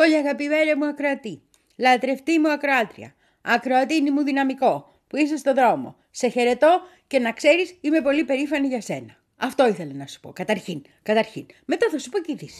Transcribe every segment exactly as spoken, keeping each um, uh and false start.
Πολύ αγαπημένη μου ακροατή, λατρευτή μου ακροάτρια, ακροατίνη μου δυναμικό που είσαι στο δρόμο. Σε χαιρετώ και να ξέρεις είμαι πολύ περήφανη για σένα. Αυτό ήθελα να σου πω, καταρχήν, καταρχήν. Μετά θα σου πω και ειδήσεις.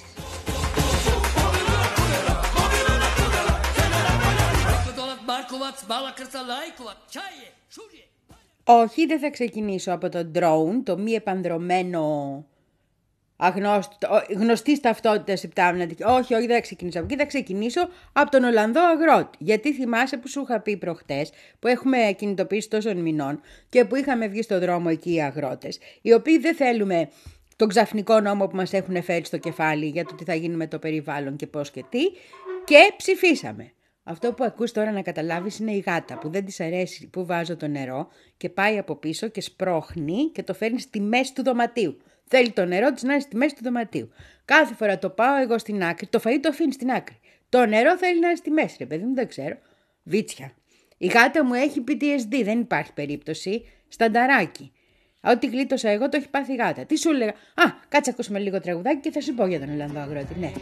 Όχι, δεν θα ξεκινήσω από το drone, το μη επανδρωμένο αγνώστο, γνωστής ταυτότητας επτάμινατη. Όχι, όχι, δεν θα ξεκινήσω από εκεί, θα ξεκινήσω από τον Ολλανδό αγρότη. Γιατί θυμάσαι που σου είχα πει προχτές, που έχουμε κινητοποιήσει τόσων μηνών και που είχαμε βγει στο δρόμο εκεί οι αγρότες, οι οποίοι δεν θέλουμε τον ξαφνικό νόμο που μας έχουν φέρει στο κεφάλι για το τι θα γίνει με το περιβάλλον και πώς και τι, και ψηφίσαμε. Αυτό που ακούς τώρα να καταλάβεις είναι η γάτα που δεν της αρέσει που βάζω το νερό και πάει από πίσω και σπρώχνει και το φέρνει στη μέση του δωματίου. Θέλει το νερό της να είναι στη μέση του δωματίου. Κάθε φορά το πάω εγώ στην άκρη, το φαΐ το αφήνει στην άκρη. Το νερό θέλει να είναι στη μέση, ρε παιδί μου, δεν ξέρω. Βίτσια. Η γάτα μου έχει πι τι ες ντι, δεν υπάρχει περίπτωση. Στανταράκι. Ό,τι γλίτωσα εγώ το έχει πάθει η γάτα. Τι σου έλεγα. Α, κάτσε ακούσουμε λίγο τραγουδάκι και θα σου πω για τον Ολλανδό αγρότη, ναι.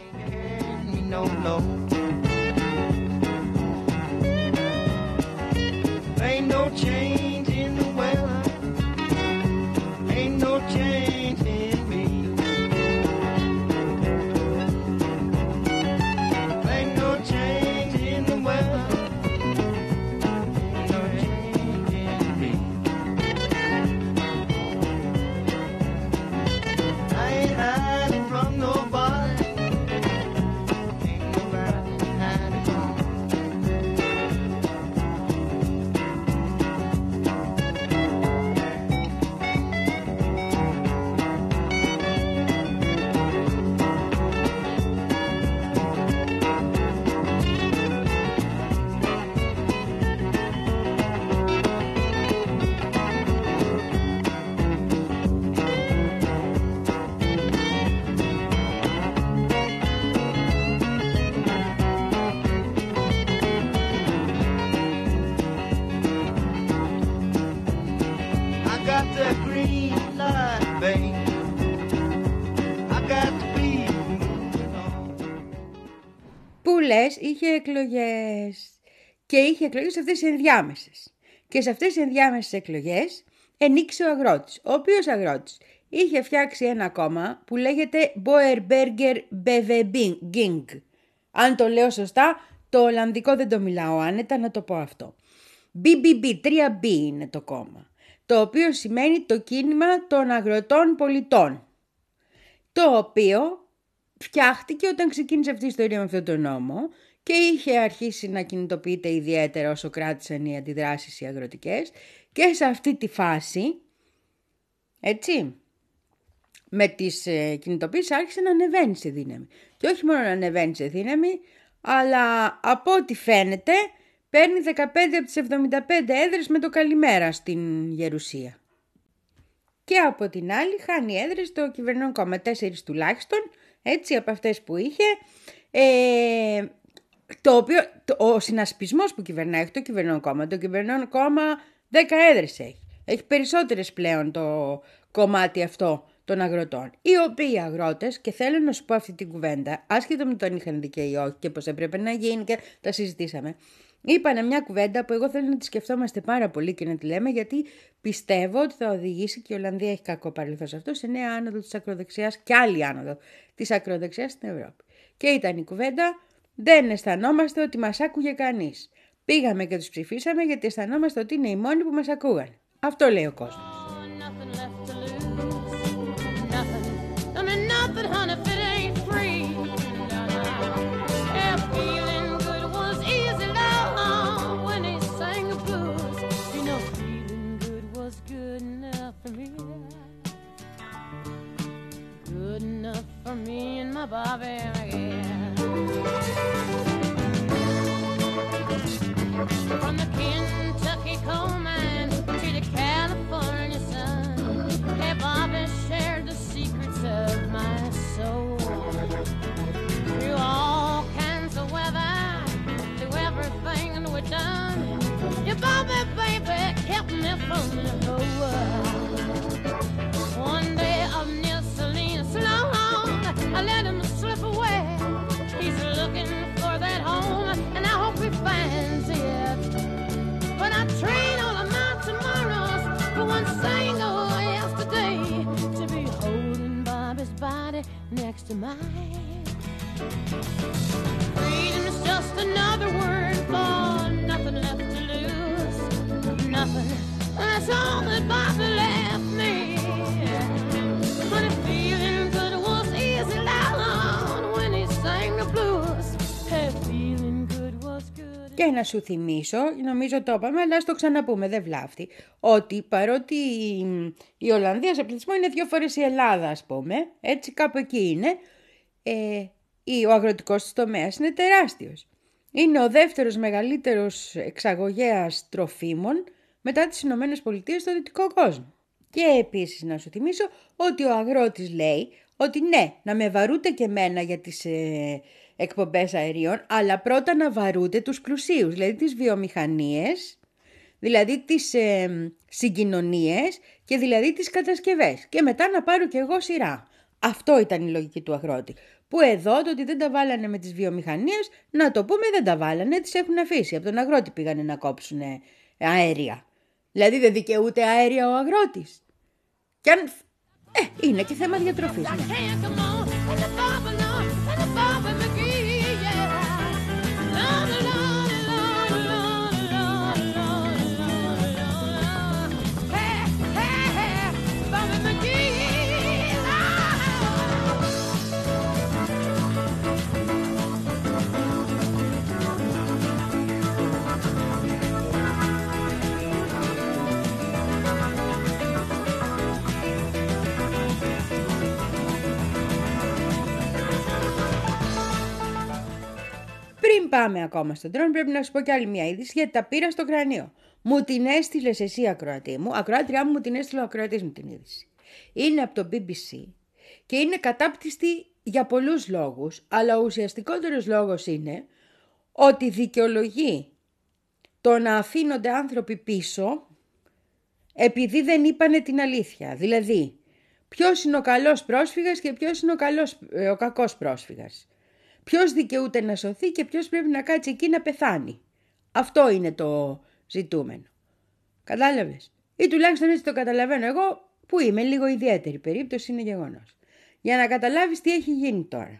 Ain't no change in the weather, ain't no change in me. Ain't no change in the weather, ain't no change in me. I ain't hiding from nobody, ain't nobody hiding from me. Λες, είχε εκλογές και είχε εκλογές σε αυτές τις ενδιάμεσες. Και σε αυτές τις ενδιάμεσες εκλογές ενίκησε ο αγρότης, ο οποίος αγρότης είχε φτιάξει ένα κόμμα που λέγεται Boerberger Beweging. Αν το λέω σωστά, το Ολλανδικό δεν το μιλάω άνετα, να το πω αυτό. μπι μπι μπι, τρία μπι είναι το κόμμα, το οποίο σημαίνει το κίνημα των αγροτών πολιτών, το οποίο φτιάχτηκε όταν ξεκίνησε αυτή η ιστορία με αυτόν τον νόμο και είχε αρχίσει να κινητοποιείται ιδιαίτερα όσο κράτησαν οι αντιδράσεις οι αγροτικές, και σε αυτή τη φάση, έτσι, με τις ε, κινητοποιήσεις άρχισε να ανεβαίνει σε δύναμη. Και όχι μόνο να ανεβαίνει σε δύναμη, αλλά από ό,τι φαίνεται παίρνει δεκαπέντε από τις εβδομήντα πέντε έδρες με το καλημέρα στην Γερουσία. Και από την άλλη χάνει έδρες το κυβερνών κόμμα, τέσσερις τουλάχιστον, έτσι από αυτές που είχε, ε, το οποίο, το, ο συνασπισμός που κυβερνάει, το κυβερνών κόμμα, το κυβερνών κόμμα δέκα έδρες έχει. Έχει περισσότερες πλέον το κομμάτι αυτό των αγροτών. Οι οποίοι αγρότες, και θέλω να σου πω αυτή την κουβέντα, άσχετο με τον είχαν δικαίωμα ή όχι και πώς έπρεπε να γίνει και τα συζητήσαμε, είπανε μια κουβέντα που εγώ θέλω να τη σκεφτόμαστε πάρα πολύ και να τη λέμε, γιατί πιστεύω ότι θα οδηγήσει, και η Ολλανδία έχει κακό παρελθόν σε αυτό, σε νέα άνοδο της ακροδεξιάς και άλλη άνοδο της ακροδεξιάς στην Ευρώπη. Και ήταν η κουβέντα, δεν αισθανόμαστε ότι μας άκουγε κανείς. Πήγαμε και τους ψηφίσαμε γιατί αισθανόμαστε ότι είναι οι μόνοι που μας ακούγαν. Αυτό λέει ο κόσμος. For me and my Bobby again. From the Kentucky coal mine to the California sun, hey Bobby shared the secrets of my soul. Through all kinds of weather, through everything that we've done, your Bobby baby kept me from the whole world. One day of Neil Selena Sloan, I let him slip away. to mine. Freedom's just another word for nothing left to lose. Nothing, that's all that Bobby left me. But feeling good was easy down when he sang the blues. Hey, feeling good was good. Και να σου θυμίσω, νομίζω το είπαμε, αλλά ας το ξαναπούμε, δεν βλάφτει, ότι παρότι η Ολλανδία σε πληθυσμό είναι δύο φορές η Ελλάδα, ας πούμε, έτσι κάπου εκεί είναι, ε, ο αγροτικός τομέας είναι τεράστιος. Είναι ο δεύτερος μεγαλύτερος εξαγωγέας τροφίμων μετά τις Ηνωμένες Πολιτείες στο δυτικό κόσμο. Και επίσης να σου θυμίσω ότι ο αγρότης λέει ότι ναι, να με βαρούτε και μένα για τις ε, εκπομπές αερίων, αλλά πρώτα να βαρούτε τους πλουσίους, δηλαδή τις βιομηχανίες, δηλαδή τις ε, συγκοινωνίες και δηλαδή τις κατασκευές. Και μετά να πάρω κι εγώ σειρά. Αυτό ήταν η λογική του αγρότη. Που εδώ το ότι δεν τα βάλανε με τις βιομηχανίες, να το πούμε δεν τα βάλανε, τις έχουν αφήσει. Από τον αγρότη πήγανε να κόψουν αέρια. Δηλαδή δεν δικαιούται αέρια ο αγρότης. Και αν... Ε, είναι και θέμα διατροφής. Ναι. Πριν πάμε ακόμα στον τρόνο, πρέπει να σου πω κι άλλη μια είδηση, γιατί τα πήρα στο κρανίο. Μου την έστειλες εσύ, ακροατή μου, ακροάτριά μου, μου την έστειλε ο ακροατής μου την είδηση. Είναι από το μπι μπι σι και είναι κατάπτυστη για πολλούς λόγους, αλλά ο ουσιαστικότερος λόγος είναι ότι δικαιολογεί το να αφήνονται άνθρωποι πίσω επειδή δεν είπανε την αλήθεια. Δηλαδή, ποιος είναι ο καλός πρόσφυγας και ποιος είναι ο, καλός, ο κακός πρόσφυγας. Ποιος δικαιούται να σωθεί και ποιος πρέπει να κάτσει εκεί να πεθάνει. Αυτό είναι το ζητούμενο. Κατάλαβες? Ή τουλάχιστον έτσι το καταλαβαίνω εγώ, που είμαι λίγο ιδιαίτερη περίπτωση, είναι γεγονός. Για να καταλάβεις τι έχει γίνει τώρα.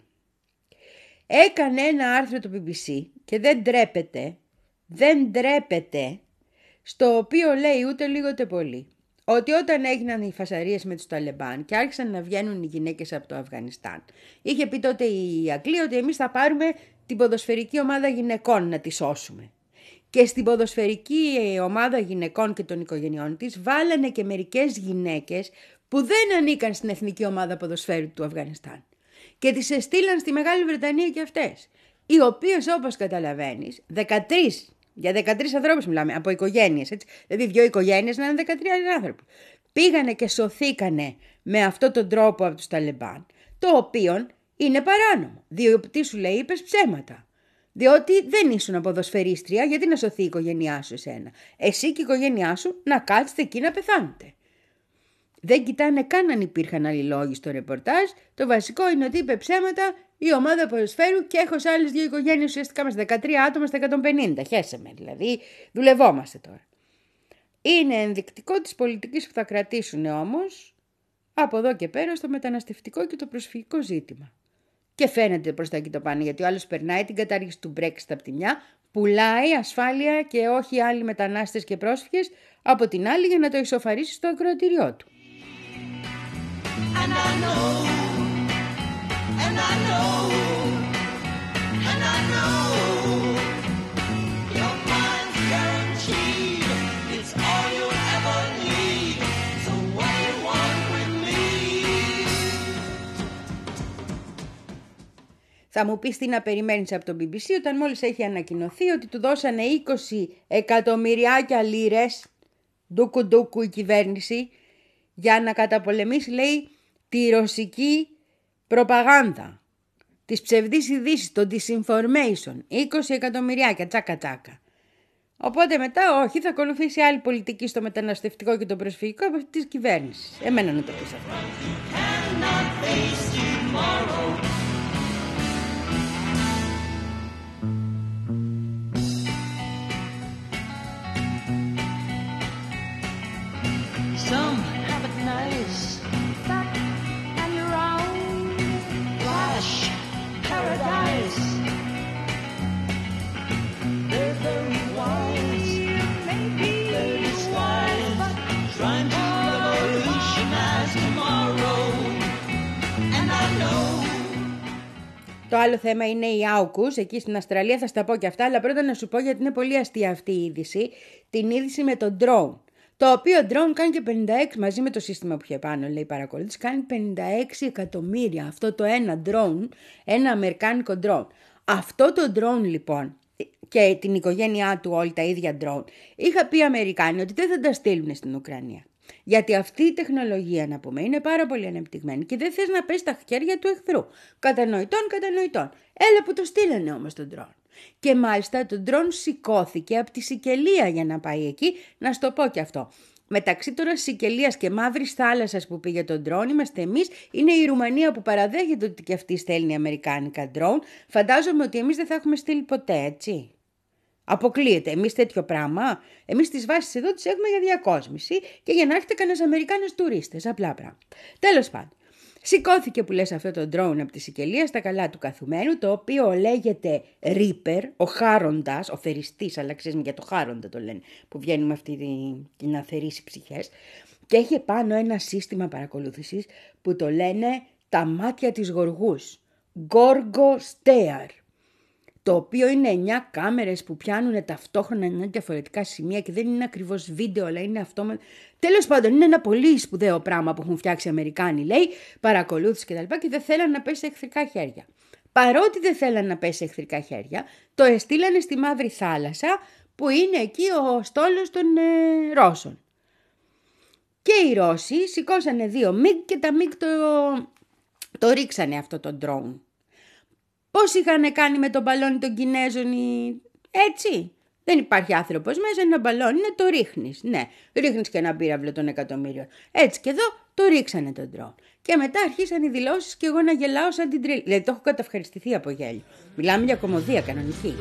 Έκανε ένα άρθρο το μπι μπι σι και δεν ντρέπεται, δεν ντρέπεται, στο οποίο λέει ούτε λίγο ούτε πολύ ότι όταν έγιναν οι φασαρίες με τους Ταλεμπάν και άρχισαν να βγαίνουν οι γυναίκες από το Αφγανιστάν, είχε πει τότε η Αγγλία ότι εμείς θα πάρουμε την ποδοσφαιρική ομάδα γυναικών να τη σώσουμε. Και στην ποδοσφαιρική ομάδα γυναικών και των οικογενειών της βάλανε και μερικές γυναίκες που δεν ανήκαν στην εθνική ομάδα ποδοσφαίρου του Αφγανιστάν. Και τις εστήλαν στη Μεγάλη Βρετανία και αυτές, οι οποίες όπως καταλαβαίνεις, δεκατρείς, για δεκατρείς ανθρώπους μιλάμε, από οικογένειες, έτσι, δηλαδή δύο οικογένειες να είναι δεκατρείς άνθρωποι, πήγανε και σωθήκανε με αυτόν τον τρόπο από τους Ταλεμπάν, το οποίο είναι παράνομο, διότι σου λέει είπες ψέματα. Διότι δεν ήσουν ποδοσφαιρίστρια, γιατί να σωθεί η οικογένειά σου εσένα. Εσύ και η οικογένειά σου να κάτσετε εκεί να πεθάνετε. Δεν κοιτάνε καν αν υπήρχαν άλλοι λόγοι στο ρεπορτάζ. Το βασικό είναι ότι είπε ψέματα η ομάδα ποδοσφαίρου και έχω σε άλλες δύο οικογένειες. Ουσιαστικά είμαστε δεκατρία άτομα στα εκατόν πενήντα. Χέσε με, δηλαδή δουλευόμαστε τώρα. Είναι ενδεικτικό της πολιτικής που θα κρατήσουν όμως από εδώ και πέρα στο μεταναστευτικό και το προσφυγικό ζήτημα. Και φαίνεται προς τα εκεί το πάνε, γιατί ο άλλος περνάει την κατάργηση του Brexit από τη μια, πουλάει ασφάλεια και όχι άλλοι μετανάστες και πρόσφυγες από την άλλη για να το ισοφαρίσει στο ακροατήριό του. And I know, and I know, and I know, your mind's guaranteed, it's all you'll ever need, so what do you want with me? Θα μου πεις τι να περιμένεις από το μπι μπι σι όταν μόλις έχει ανακοινωθεί ότι του δώσανε είκοσι εκατομμυριάκια λίρες, ντούκου ντούκου η κυβέρνηση, για να καταπολεμήσει, λέει, τη ρωσική προπαγάνδα, τις ψευδείς ειδήσεις, το disinformation, είκοσι εκατομμυριάκια, τσάκα τσάκα. Οπότε μετά όχι, θα ακολουθήσει άλλη πολιτική στο μεταναστευτικό και το προσφυγικό από αυτή της κυβέρνησης. Εμένα να το πεις αυτό. Some have it nice, fat and round, trying to revolutionize tomorrow. And I know. Το άλλο θέμα είναι η άουκους, εκεί στην Αυστραλία, θα στα πω και αυτά, αλλά πρώτα να σου πω γιατί είναι πολύ αστεία αυτή η είδηση, την είδηση με το drone. Το οποίο drone κάνει και πενήντα έξι, μαζί με το σύστημα που είχε πάνω, λέει παρακολούθηση, κάνει πενήντα έξι εκατομμύρια. Αυτό το ένα drone, ένα αμερικάνικο drone. Αυτό το drone λοιπόν, και την οικογένειά του όλοι τα ίδια drone, είχα πει οι Αμερικάνοι ότι δεν θα τα στείλουν στην Ουκρανία. Γιατί αυτή η τεχνολογία, να πούμε, είναι πάρα πολύ ανεπτυγμένη και δεν θες να πέσει στα χέρια του εχθρού. Κατανοητών, κατανοητών. Έλα που το στείλανε όμως τον drone. Και μάλιστα το drone σηκώθηκε από τη Σικελία για να πάει εκεί, να σου το πω και αυτό. Μεταξύ τώρα Σικελίας και Μαύρης Θάλασσας που πήγε το drone είμαστε εμείς, είναι η Ρουμανία που παραδέχεται ότι και αυτή στέλνει αμερικάνικα drone. Φαντάζομαι ότι εμείς δεν θα έχουμε στείλει ποτέ, έτσι. Αποκλείεται. Εμείς τέτοιο πράγμα, εμείς τις βάσεις εδώ τις έχουμε για διακόσμηση και για να έρχεται κανένας Αμερικάνος τουρίστες. Απλά πράγματα. Τέλος πάντων. Σηκώθηκε που λες αυτό το drone από τη Σικελία στα καλά του καθουμένου, το οποίο λέγεται Reaper, ο χάροντας, ο θεριστής, αλλά ξέρεις για το χάροντα το λένε, που βγαίνει με αυτή την να θερήσει ψυχές. Και έχει πάνω ένα σύστημα παρακολούθησης που το λένε τα μάτια της γοργούς, Gorgo Stare. Το οποίο είναι εννιά κάμερες που πιάνουν ταυτόχρονα εννιά διαφορετικά σημεία και δεν είναι ακριβώς βίντεο, αλλά είναι αυτό. Τέλος πάντων, είναι ένα πολύ σπουδαίο πράγμα που έχουν φτιάξει οι Αμερικάνοι, λέει, παρακολούθηση κτλ. Και, και δεν θέλαν να πέσει σε εχθρικά χέρια. Παρότι δεν θέλαν να πέσει σε εχθρικά χέρια, το εστήλανε στη Μαύρη Θάλασσα, που είναι εκεί ο στόλος των ε, Ρώσων. Και οι Ρώσοι σηκώσανε δύο μιγκ και τα μιγκ το, το ρίξανε αυτό το drone. Πώς είχαν κάνει με το μπαλόνι των Κινέζων, έτσι. Δεν υπάρχει άνθρωπος μέσα, ένα μπαλόνι είναι, το ρίχνεις. Ναι, ρίχνεις και ένα πύραυλο των εκατομμύριων. Έτσι και εδώ το ρίξανε τον drone. Και μετά αρχίσαν οι δηλώσεις και εγώ να γελάω σαν την τρίλη. Δηλαδή το έχω καταυχαριστηθεί από γέλιο. Μιλάμε για κωμωδία κανονική.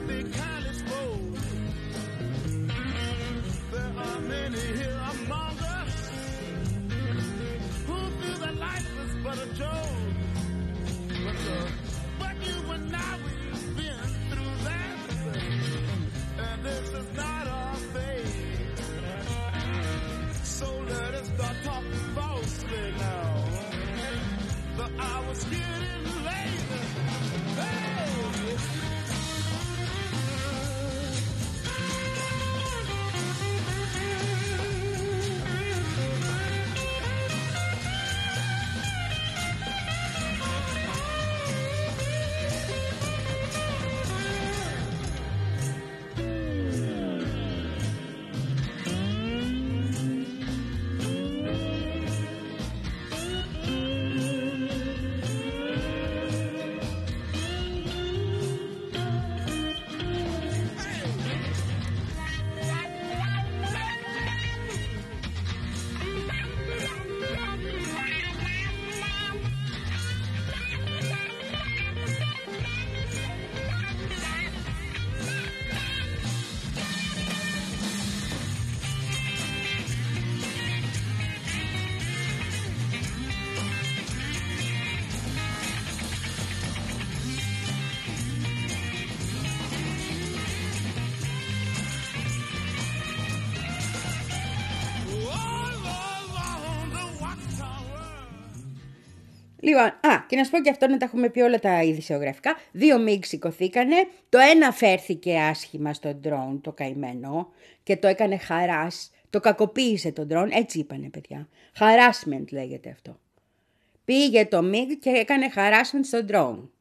Λοιπόν, α, και να σου πω και αυτό να τα έχουμε πει όλα τα ειδησιογραφικά. Δύο μιγκ σηκωθήκανε. Το ένα φέρθηκε άσχημα στο drone, το καημένο, και το έκανε χαράς. Το κακοποίησε το drone, έτσι είπανε παιδιά. Harassment λέγεται αυτό. Πήγε το μιγκ και έκανε harassment στο drone.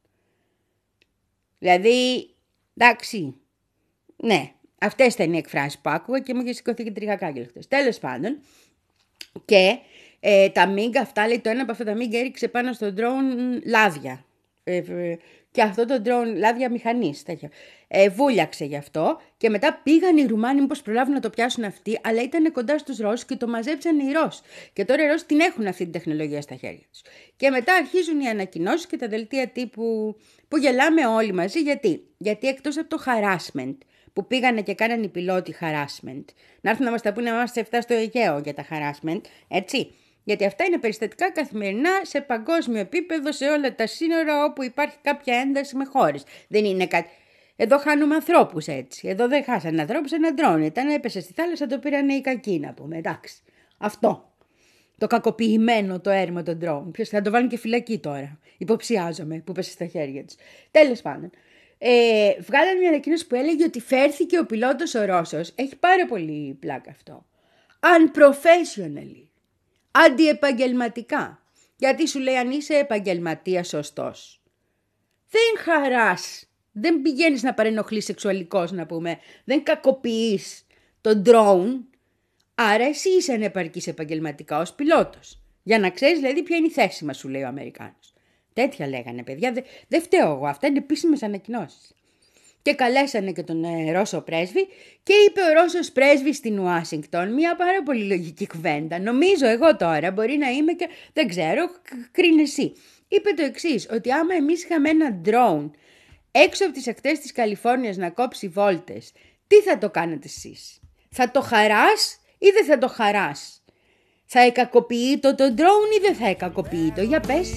Δηλαδή, εντάξει, ναι, αυτές ήταν οι εκφράσεις που άκουγα και μου είχε σηκωθεί και τριγακάκι χτες. Τέλος πάντων, και ε, τα μιγκ αυτά, λέει, το ένα από αυτά τα μιγκ έριξε πάνω στο drone λάδια. Ε, ε, και αυτό το drone, λάδια μηχανής, τέτοια. Ε, βούλιαξε γι' αυτό και μετά πήγαν οι Ρουμάνοι μήπως προλάβουν να το πιάσουν αυτοί, αλλά ήταν κοντά στους Ρώσους και το μαζέψαν οι Ρώσοι. Και τώρα οι Ρώσοι την έχουν αυτή την τεχνολογία στα χέρια τους. Και μετά αρχίζουν οι ανακοινώσεις και τα δελτία τύπου που γελάμε όλοι μαζί. Γιατί, Γιατί εκτός από το harassment, που πήγανε και κάνανε οι πιλότοι harassment, να έρθουν να μας τα πούνε εμάς σε εφτά στο Αιγαίο για τα harassment, έτσι. Γιατί αυτά είναι περιστατικά καθημερινά σε παγκόσμιο επίπεδο, σε όλα τα σύνορα όπου υπάρχει κάποια ένταση με χώρες. Δεν είναι κάτι. Εδώ χάνουμε ανθρώπους έτσι. Εδώ δεν χάσανε ανθρώπους, ένα ντρόν ήταν, έπεσε στη θάλασσα, το πήρανε οι κακοί, να πούμε. Εντάξει. Αυτό. Το κακοποιημένο το έρημα των drone. Ποιος θα το βάλουν και φυλακή τώρα. Υποψιάζομαι που πέσε στα χέρια τους. Τέλος πάντων. Ε, βγάλανε μια ανακοίνωση που έλεγε ότι φέρθηκε ο πιλότος ο Ρώσος. Έχει πάρα πολύ πλάκα αυτό. Unprofessionally. Αντιεπαγγελματικά. Γιατί σου λέει αν είσαι επαγγελματίας σωστός. Δεν χαράς. Δεν πηγαίνεις να παρενοχλείς σεξουαλικώς να πούμε. Δεν κακοποιείς τον drone. Άρα εσύ είσαι ανεπαρκής επαγγελματικά ως πιλότος. Για να ξέρεις δηλαδή ποια είναι η θέση μας, σου λέει ο Αμερικάνος. Τέτοια λέγανε παιδιά. Δεν δε φταίω εγώ. Αυτά είναι επίσημες ανακοινώσεις. Και καλέσανε και τον ε, Ρώσο πρέσβη και είπε ο Ρώσος πρέσβης στην Ουάσιγκτον μια πάρα πολύ λογική κουβέντα. Νομίζω εγώ τώρα, μπορεί να είμαι και δεν ξέρω, κρίνε εσύ. Είπε το εξής, ότι άμα εμείς είχαμε ένα drone έξω από τις ακτές της Καλιφόρνιας να κόψει βόλτες, τι θα το κάνετε εσείς? Θα το χαράς ή δεν θα το χαράς? Θα εκακοποιεί το το drone ή δεν θα εκακοποιεί το? Για πες.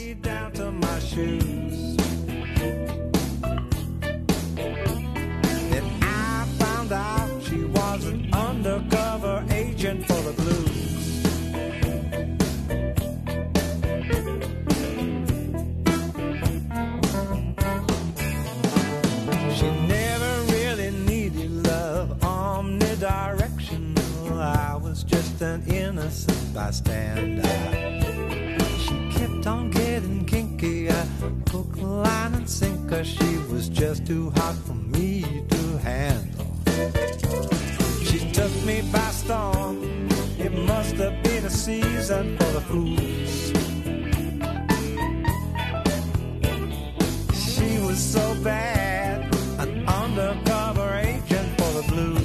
Undercover agent for the blues. She never really needed love, omnidirectional. I was just an innocent bystander. She kept on getting kinky. I hook, line, and sinker. She was just too hot for me to handle. She took me by storm. It must have been a season for the fools. She was so bad, an undercover agent for the blues.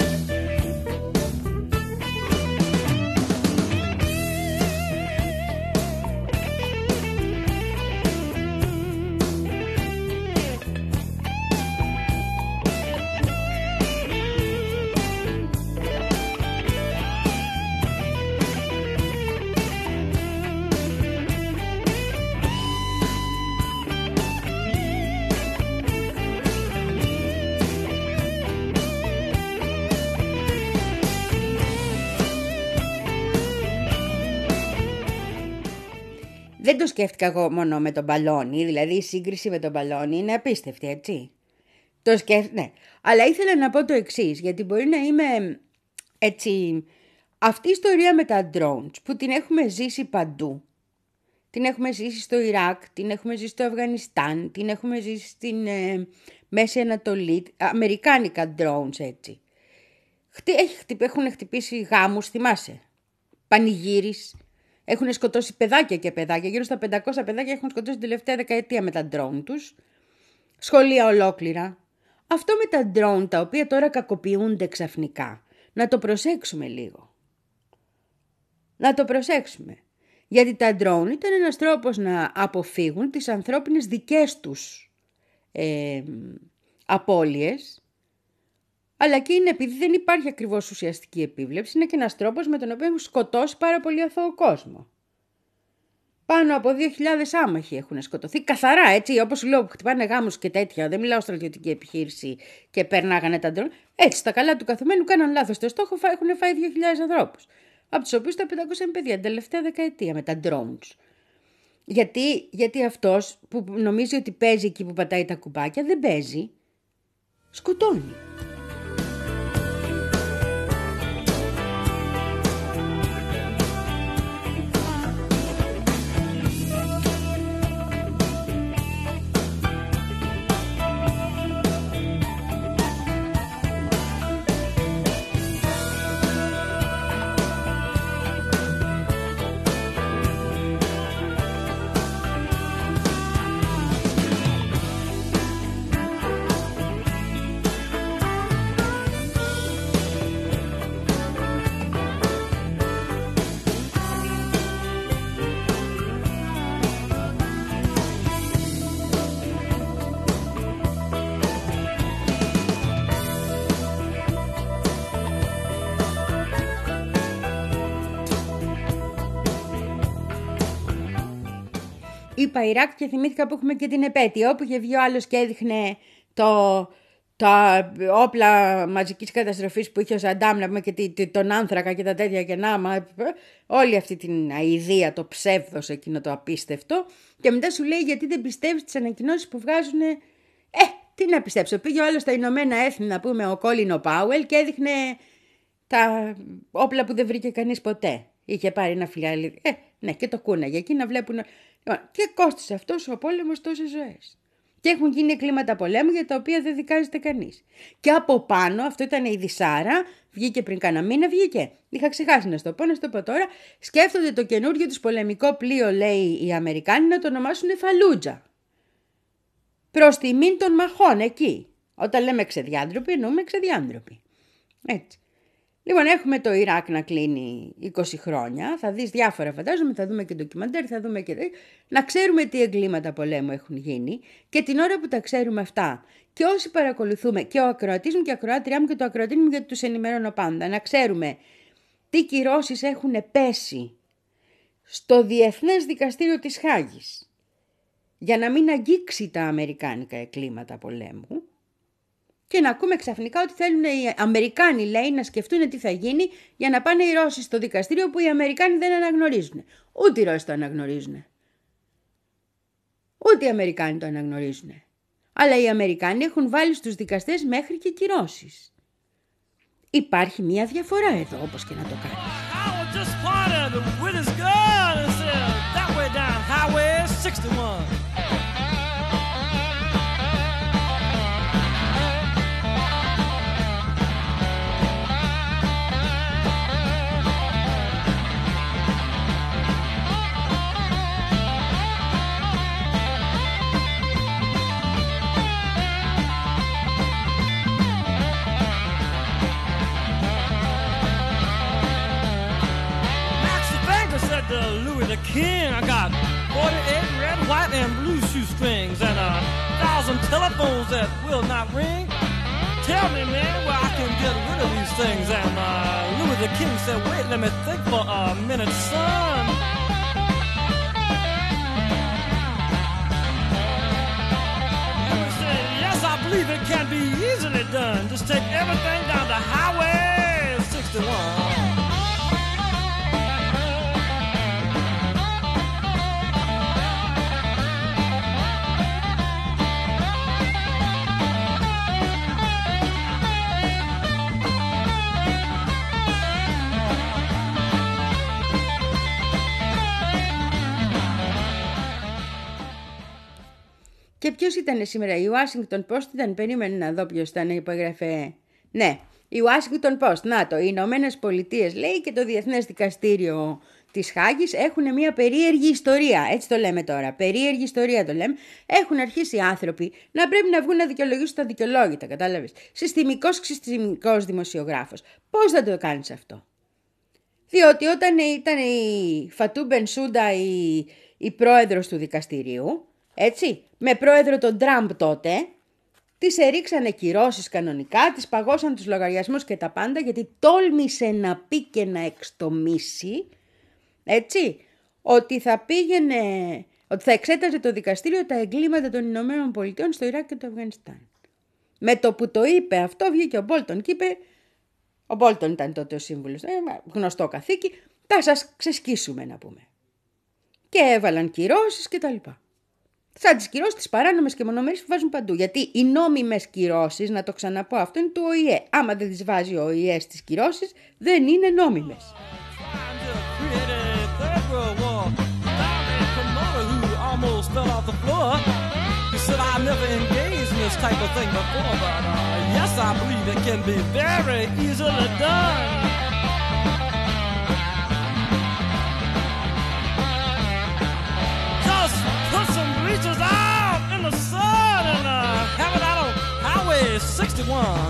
Δεν το σκέφτηκα εγώ μόνο με τον μπαλόνι, δηλαδή η σύγκριση με τον μπαλόνι είναι απίστευτη, έτσι. Το σκέφτηκα, ναι. Αλλά ήθελα να πω το εξής, γιατί μπορεί να είμαι έτσι... Αυτή η ιστορία με τα drones που την έχουμε ζήσει παντού. Την έχουμε ζήσει στο Ιράκ, την έχουμε ζήσει στο Αφγανιστάν, την έχουμε ζήσει στην ε, Μέση Ανατολή, αμερικάνικα drones έτσι. Έχουν χτυπήσει γάμους, θυμάσαι, πανηγύρις. Έχουν σκοτώσει παιδάκια και παιδάκια. Γύρω στα πεντακόσια παιδάκια έχουν σκοτώσει την τελευταία δεκαετία με τα drone τους. Σχολεία ολόκληρα. Αυτό με τα drone τα οποία τώρα κακοποιούνται ξαφνικά. Να το προσέξουμε λίγο. Να το προσέξουμε. Γιατί τα drone ήταν ένας τρόπος να αποφύγουν τις ανθρώπινες δικές τους ε, απώλειες. Αλλά και είναι επειδή δεν υπάρχει ακριβώς ουσιαστική επίβλεψη, είναι και ένας τρόπος με τον οποίο έχουν σκοτώσει πάρα πολύ αθώο κόσμο. Πάνω από δύο χιλιάδες άμαχοι έχουν σκοτωθεί, καθαρά έτσι, όπως λέω που χτυπάνε γάμους και τέτοια. Δεν μιλάω στρατιωτική επιχείρηση και περνάγανε τα ντρόν. Έτσι, τα καλά του καθομένου κάναν λάθος το στόχο, έχουν φάει δύο χιλιάδες ανθρώπους. Από τους οποίους τα πεντακόσια είναι παιδιά, την τελευταία δεκαετία με τα drones. Γιατί, γιατί αυτός που νομίζει ότι παίζει εκεί που πατάει τα κουμπάκια, δεν παίζει, σκοτώνει. Είπα Ιράκ και θυμήθηκα που έχουμε και την επέτειο, όπου είχε βγει ο άλλος και έδειχνε το, τα όπλα μαζικής καταστροφής που είχε ο Σαντάμ, να πούμε, και τον άνθρακα και τα τέτοια και να, μα, όλη αυτή την αηδία, το ψεύδος εκείνο το απίστευτο, και μετά σου λέει γιατί δεν πιστεύεις τις ανακοινώσεις που βγάζουν. Ε, τι να πιστέψω, πήγε όλο στα Ηνωμένα Έθνη, να πούμε, ο Κόλιν ο Πάουελ και έδειχνε τα όπλα που δεν βρήκε κανείς ποτέ. Είχε πάρει ένα φλιάλι, ε, ναι, και το κούναγε εκεί να βλέπουν. Και κόστησε αυτός ο πόλεμος τόσες ζωές. Και έχουν γίνει εγκλήματα πολέμου για τα οποία δεν δικάζεται κανείς. Και από πάνω, αυτό ήταν η Δυσάρα, βγήκε πριν κάνα μήνα, βγήκε. Είχα ξεχάσει να στο πω, να στο πω τώρα. Σκέφτονται το καινούργιο τους πολεμικό πλοίο, λέει οι Αμερικάνοι, να το ονομάσουν Φαλούτζα. Προς τιμήν των μαχών εκεί. Όταν λέμε ξεδιάντροποι, εννοούμε ξεδιάντροποι. Έτσι. Λοιπόν, έχουμε το Ιράκ να κλείνει είκοσι χρόνια, θα δεις διάφορα φαντάζομαι, θα δούμε και ντοκιμαντέρ, θα δούμε και... Να ξέρουμε τι εγκλήματα πολέμου έχουν γίνει και την ώρα που τα ξέρουμε αυτά και όσοι παρακολουθούμε, και ο ακροατής μου και η ακροάτριά μου και το ακροατή μου, γιατί τους ενημερώνω πάντα, να ξέρουμε τι κυρώσεις έχουν πέσει στο Διεθνές Δικαστήριο της Χάγης για να μην αγγίξει τα αμερικάνικα εγκλήματα πολέμου. Και να ακούμε ξαφνικά ότι θέλουν οι Αμερικάνοι, λέει, να σκεφτούν τι θα γίνει για να πάνε οι Ρώσοι στο δικαστήριο που οι Αμερικάνοι δεν αναγνωρίζουν. Ούτε οι Ρώσοι το αναγνωρίζουν. Ούτε οι Αμερικάνοι το αναγνωρίζουν. Αλλά οι Αμερικάνοι έχουν βάλει στους δικαστές μέχρι και κυρώσεις. Υπάρχει μια διαφορά εδώ, όπως και να το κάνει. To Louis the King, I got forty-eight red, white, and blue shoestrings and a thousand telephones that will not ring. Tell me, man, where I can get rid of these things. And uh, Louis the King said, wait, let me think for a minute, son. Louis said, yes, I believe it can be easily done. Just take everything down to Highway sixty-one. Και ποιος ήταν σήμερα, η Washington Post ήταν, περίμενε να δω ποιος ήταν που έγραφε. Ναι, η Washington Post, να το, οι Ηνωμένες Πολιτείες, λέει, και το Διεθνές Δικαστήριο της Χάγης έχουν μια περίεργη ιστορία, έτσι το λέμε τώρα, περίεργη ιστορία το λέμε. Έχουν αρχίσει οι άνθρωποι να πρέπει να βγουν να δικαιολογήσουν τα δικαιολόγητα, κατάλαβες. Συστημικός και συστημικός δημοσιογράφος. Πώς θα το κάνεις αυτό? Διότι όταν ήταν η Φατού Μπενσούντα η, η πρόεδρος του δικαστηρίου, έτσι, με πρόεδρο τον Τραμπ τότε, τις ερίξανε κυρώσεις κανονικά, τις παγώσαν τους λογαριασμούς και τα πάντα, γιατί τόλμησε να πει και να εξτομίσει, έτσι, ότι θα πήγαινε, ότι θα εξέταζε το δικαστήριο τα εγκλήματα των Ηνωμένων Πολιτειών στο Ιράκ και το Αφγανιστάν. Με το που το είπε αυτό, βγήκε ο Μπόλτον και είπε, ο Μπόλτον ήταν τότε ο σύμβουλος, ε, γνωστό καθήκη, θα σας ξεσκίσουμε να πούμε. Και έβαλαν κυρώσεις και τα λοιπά. Σαν τις κυρώσεις τις παράνομες και μονομερείς που βάζουν παντού. Γιατί οι νόμιμες κυρώσεις, να το ξαναπώ αυτό, είναι του Ο Η Ε. Άμα δεν τις βάζει ο Ο Η Ε στις κυρώσεις, δεν είναι νόμιμες. Just out in the sun and uh, have it out on Highway sixty-one.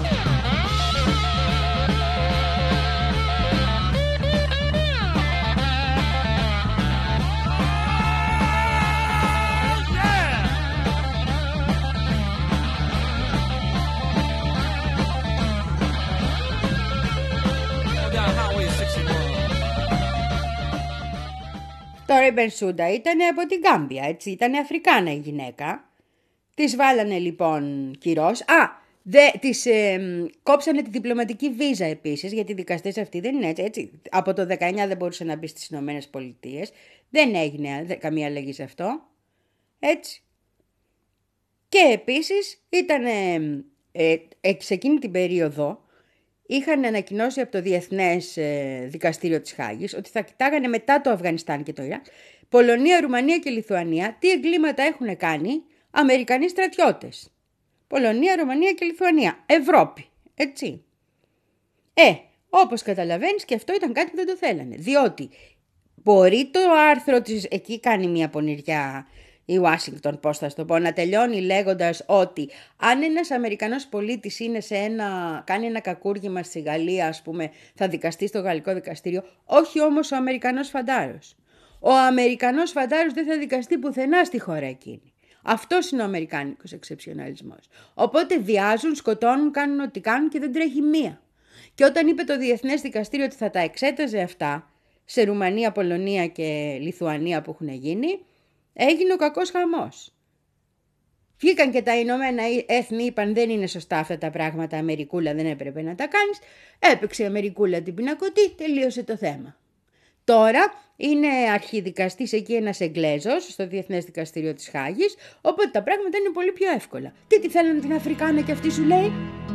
Τώρα η Μπενσούντα ήταν από την Γκάμπια, έτσι, ήταν Αφρικάνα η γυναίκα. Της βάλανε λοιπόν κυρώσεις. Α, Δε, τις, ε, κόψανε τη διπλωματική βίζα επίσης, γιατί οι δικαστές αυτοί δεν είναι έτσι, έτσι. Από το δεκαεννιά δεν μπορούσε να μπει στις Ηνωμένες Πολιτείες. Δεν έγινε δε, καμία αλλαγή σε αυτό. Έτσι. Και επίσης ήταν, ε, ε, σε εκείνη την περίοδο είχαν ανακοινώσει από το Διεθνές ε, Δικαστήριο της Χάγης ότι θα κοιτάγανε μετά το Αφγανιστάν και το Ιράκ, Πολωνία, Ρουμανία και Λιθουανία, τι εγκλήματα έχουν κάνει Αμερικανοί στρατιώτες. Πολωνία, Ρουμανία και Λιθουανία. Ευρώπη. Έτσι. Ε, όπως καταλαβαίνεις και αυτό ήταν κάτι που δεν το θέλανε. Διότι μπορεί το άρθρο της, εκεί κάνει μια πονηριά η Washington, πώς θα το πω, να τελειώνει λέγοντας ότι αν ένας Αμερικανός πολίτης είναι σε ένα, κάνει ένα κακούργημα στη Γαλλία, ας πούμε, θα δικαστεί στο γαλλικό δικαστήριο, όχι όμως ο Αμερικανός φαντάρος. Ο Αμερικανός φαντάρος δεν θα δικαστεί πουθενά στη χώρα εκείνη. Αυτός είναι ο αμερικάνικος εξεψιοναλισμός. Οπότε βιάζουν, σκοτώνουν, κάνουν ό,τι κάνουν και δεν τρέχει μία. Και όταν είπε το Διεθνές Δικαστήριο ότι θα τα εξέταζε αυτά σε Ρουμανία, Πολωνία και Λιθουανία που έχουν γίνει, έγινε ο κακός χαμός. Βγήκαν και τα Ηνωμένα Έθνη, είπαν δεν είναι σωστά αυτά τα πράγματα, Αμερικούλα δεν έπρεπε να τα κάνεις. Έπαιξε η Αμερικούλα την πινακωτή, τελείωσε το θέμα. Τώρα είναι αρχιδικαστής εκεί ένας Εγγλέζος στο Διεθνές Δικαστήριο της Χάγης, οπότε τα πράγματα είναι πολύ πιο εύκολα. Τι τι θέλουν την Αφρικάνα και αυτή σου λέει?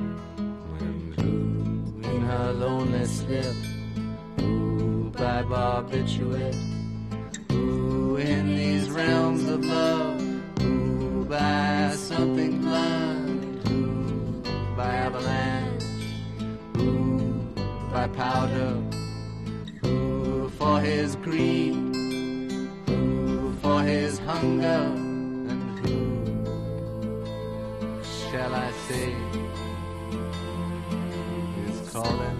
In her lonely slip, ooh, by barbiturate, ooh, in these realms of love, ooh, by something blunt, ooh, by avalanche, ooh, by powder, ooh, for his greed, ooh, for his hunger, and who shall I say is calling?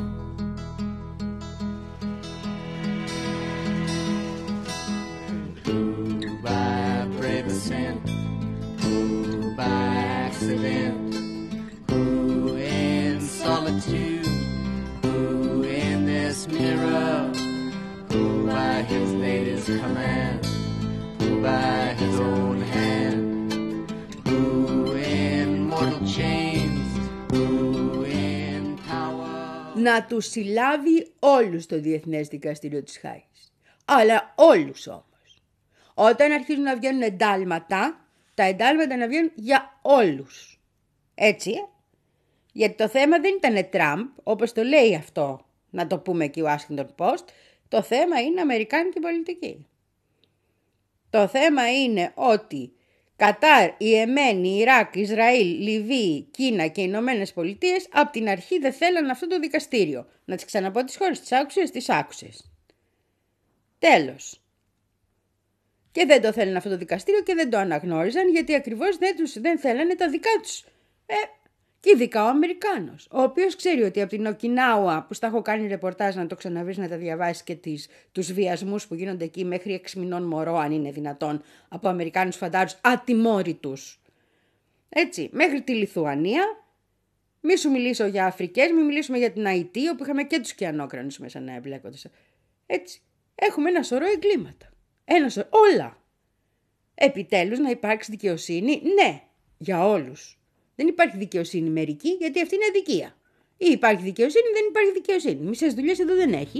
Who by brave ascent, who by accident, who in solitude, who in this mirror, who by his latest command, who by his own hand, who in mortal chains, who in power. Να τους συλλάβει όλους το Διεθνές Δικαστήριο της Χάγης. Αλλά όλους όμως. Όταν αρχίζουν να βγαίνουν εντάλματα, τα εντάλματα να βγαίνουν για όλους. Έτσι, ε? Γιατί το θέμα δεν ήταν Τραμπ, όπως το λέει αυτό, να το πούμε και η Washington Post, το θέμα είναι αμερικάνικη πολιτική. Το θέμα είναι ότι Κατάρ, Ιεμένη, Ιράκ, Ισραήλ, Λιβύη, Κίνα και οι Ηνωμένες Πολιτείες από την αρχή δεν θέλαν αυτό το δικαστήριο. Να τις ξαναπώ τις χώρες, τις άκουσες, τις άκουσες. Τέλος. Και δεν το θέλουν αυτό το δικαστήριο και δεν το αναγνώριζαν γιατί ακριβώς δεν, τους, δεν θέλανε τα δικά τους. Ε, και ειδικά ο Αμερικάνος, ο οποίος ξέρει ότι από την Οκινάουα που στα έχω κάνει ρεπορτάζ να το ξαναβρεις να τα διαβάσεις και τις, τους βιασμούς που γίνονται εκεί μέχρι έξι μηνών μωρό αν είναι δυνατόν από Αμερικάνους φαντάρους ατιμόρυτους. Έτσι, μέχρι τη Λιθουανία, μη σου μιλήσω για Αφρικές, μη μιλήσουμε για την Αϊτή όπου είχαμε και τους κιανόκρανους μέσα να εμπλέκονται. Έτσι, έχουμε ένα σωρό εγκλήματα. Ένα σωρό, όλα. Επιτέλους να υπάρξει δικαιοσύνη, ναι, για όλους. Δεν υπάρχει δικαιοσύνη μερική, γιατί αυτή είναι αδικία. Ή υπάρχει δικαιοσύνη, δεν υπάρχει δικαιοσύνη. Μισές δουλειές εδώ δεν έχει.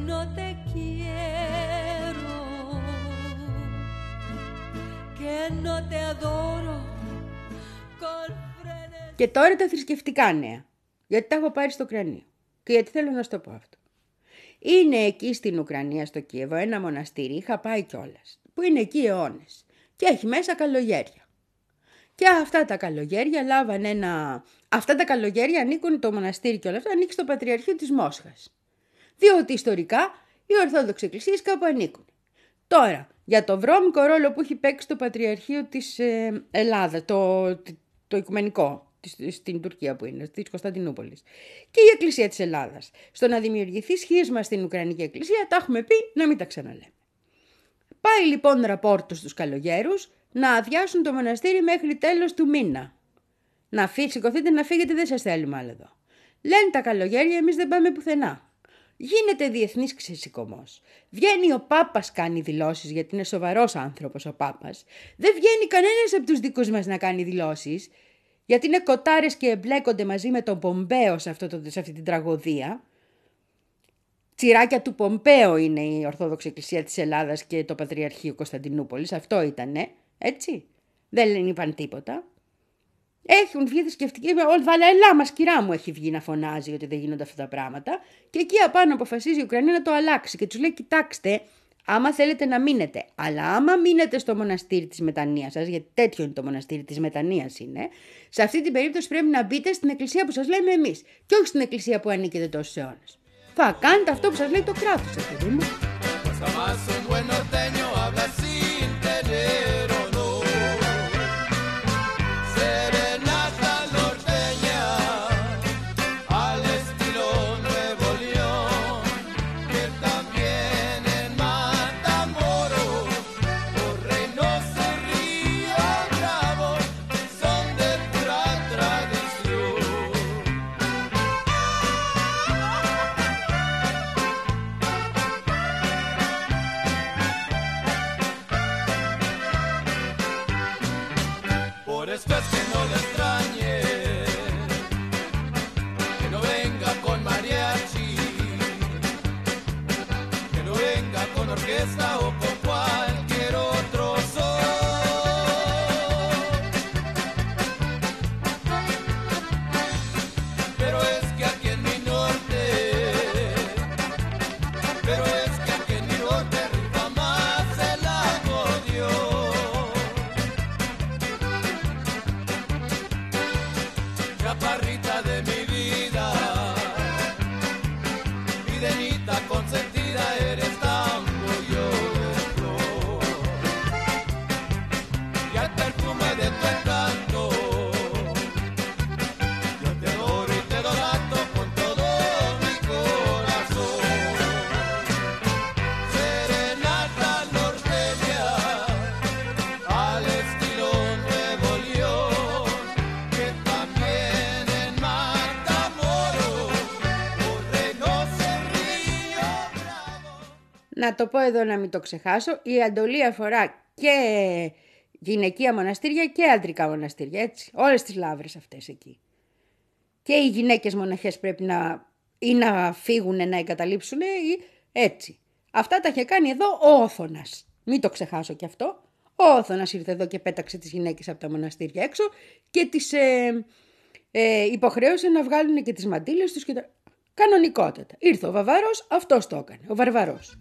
no te quiero, que no te adoro con frenes. Και τώρα τα θρησκευτικά νέα, γιατί τα έχω πάρει στο κρανίο και γιατί θέλω να σου το πω αυτό. Είναι εκεί στην Ουκρανία, στο Κίεβο, ένα μοναστήρι, είχα πάει κιόλας, που είναι εκεί αιώνες και έχει μέσα καλογέρια. Και αυτά τα καλογέρια λάβαν ένα... Αυτά τα καλογέρια ανήκουν, το μοναστήρι και όλα αυτά, ανήκει στο Πατριαρχείο της Μόσχας. Διότι ιστορικά οι Ορθόδοξοι Εκκλησίες κάπου ανήκουν. Τώρα, για το βρώμικο ρόλο που έχει παίξει το Πατριαρχείο της ε, Ελλάδας, το, το, το οικουμενικό, στην Τουρκία που είναι, της Κωνσταντινούπολης, και η Εκκλησία της Ελλάδας, στο να δημιουργηθεί σχίσμα στην Ουκρανική Εκκλησία, τα έχουμε πει, να μην τα ξαναλέμε. Πάει λοιπόν ραπόρτο στους καλογέρους να αδειάσουν το μοναστήρι μέχρι τέλος του μήνα. Να φύγει, σηκωθείτε να φύγετε, δεν σας θέλουμε άλλο εδώ. Λένε τα καλογέρια, εμείς δεν πάμε πουθενά. Γίνεται διεθνής ξεσηκωμός. Βγαίνει ο Πάπας, κάνει δηλώσεις, γιατί είναι σοβαρός άνθρωπος ο Πάπας. Δεν βγαίνει κανένας από τους δικούς μας να κάνει δηλώσεις, γιατί είναι κοτάρες και εμπλέκονται μαζί με τον Πομπέο σε, αυτό το, σε αυτή την τραγωδία. Τσιράκια του Πομπέο είναι η Ορθόδοξη Εκκλησία της Ελλάδας και το Πατριαρχείο Κωνσταντινούπολης. Αυτό ήτανε, έτσι. Δεν είπαν τίποτα. Έχουν βγει θρησκευτικοί, ο Βαλαελά μας, κυρά μου, έχει βγει να φωνάζει ότι δεν γίνονται αυτά τα πράγματα. Και εκεί απάνω αποφασίζει η Ουκρανία να το αλλάξει και τους λέει: κοιτάξτε, άμα θέλετε να μείνετε, αλλά άμα μείνετε στο μοναστήρι της μετανοίας σας, γιατί τέτοιο είναι το μοναστήρι της μετανοίας είναι, σε αυτή την περίπτωση πρέπει να μπείτε στην εκκλησία που σας λέμε εμείς και όχι στην εκκλησία που ανήκετε τόσους αιώνες. Θα κάνετε αυτό που σας λέει το κράτος σας, παιδί μου. Να το πω εδώ να μην το ξεχάσω, η αντολή αφορά και γυναικεία μοναστήρια και αντρικά μοναστήρια, έτσι, όλες τις λαύρες αυτές εκεί. Και οι γυναίκες μοναχές πρέπει να ή να φύγουν, να εγκαταλείψουν ή έτσι. Αυτά τα είχε κάνει εδώ ο Όθωνας, μην το ξεχάσω και αυτό. Ο Όθωνας ήρθε εδώ και πέταξε τις γυναίκες από τα μοναστήρια έξω και τις ε, ε, υποχρέωσε να βγάλουν και τις μαντήλες τους και τα... Κανονικότατα. Ήρθε ο Βαβάρος, αυτός το έκανε, ο Βαρβαρός.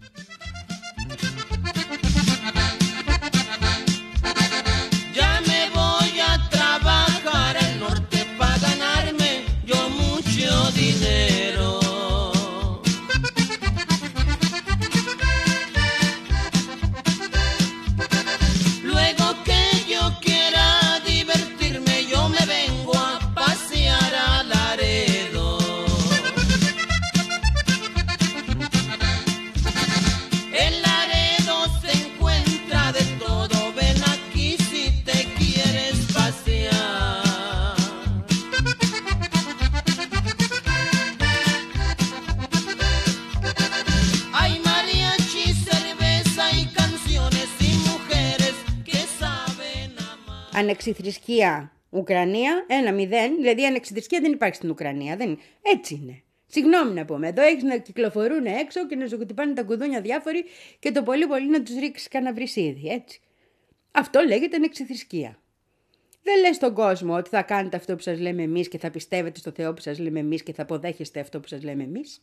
Ανεξιθρησκεία Ουκρανία, ένα μηδέν, δηλαδή ανεξιθρησκεία δεν υπάρχει στην Ουκρανία, δεν... έτσι είναι. Συγγνώμη να πούμε, εδώ έχεις να κυκλοφορούν έξω και να σου χτυπάνε τα κουδούνια διάφοροι και το πολύ πολύ να τους ρίξεις κανένα βρυσίδι, έτσι. Αυτό λέγεται ανεξιθρησκεία. Δεν λες στον κόσμο ότι θα κάνετε αυτό που σας λέμε εμείς και θα πιστεύετε στο Θεό που σας λέμε εμείς και θα αποδέχεστε αυτό που σας λέμε εμείς.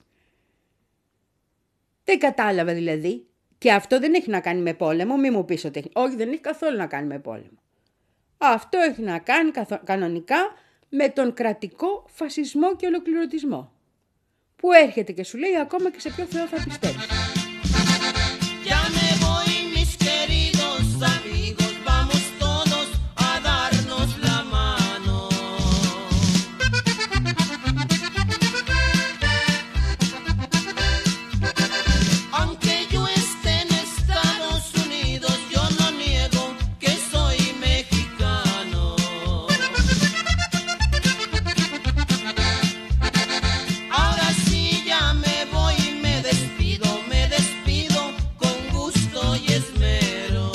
Δεν κατάλαβα δηλαδή. Και αυτό δεν έχει να κάνει με πόλεμο, μη μου πεις ότι έχει. Όχι, δεν έχει καθόλου να κάνει με πόλεμο. Αυτό έχει να κάνει καθο... κανονικά με τον κρατικό φασισμό και ολοκληρωτισμό. Που έρχεται και σου λέει ακόμα και σε ποιο Θεό θα πιστεύεις. Ya me voy, mis queridos amigos, vamos todos a darnos la mano. Aunque yo esté en Estados Unidos, yo no niego que soy mexicano. Ahora sí ya me voy, me despido, me despido con gusto y esmero.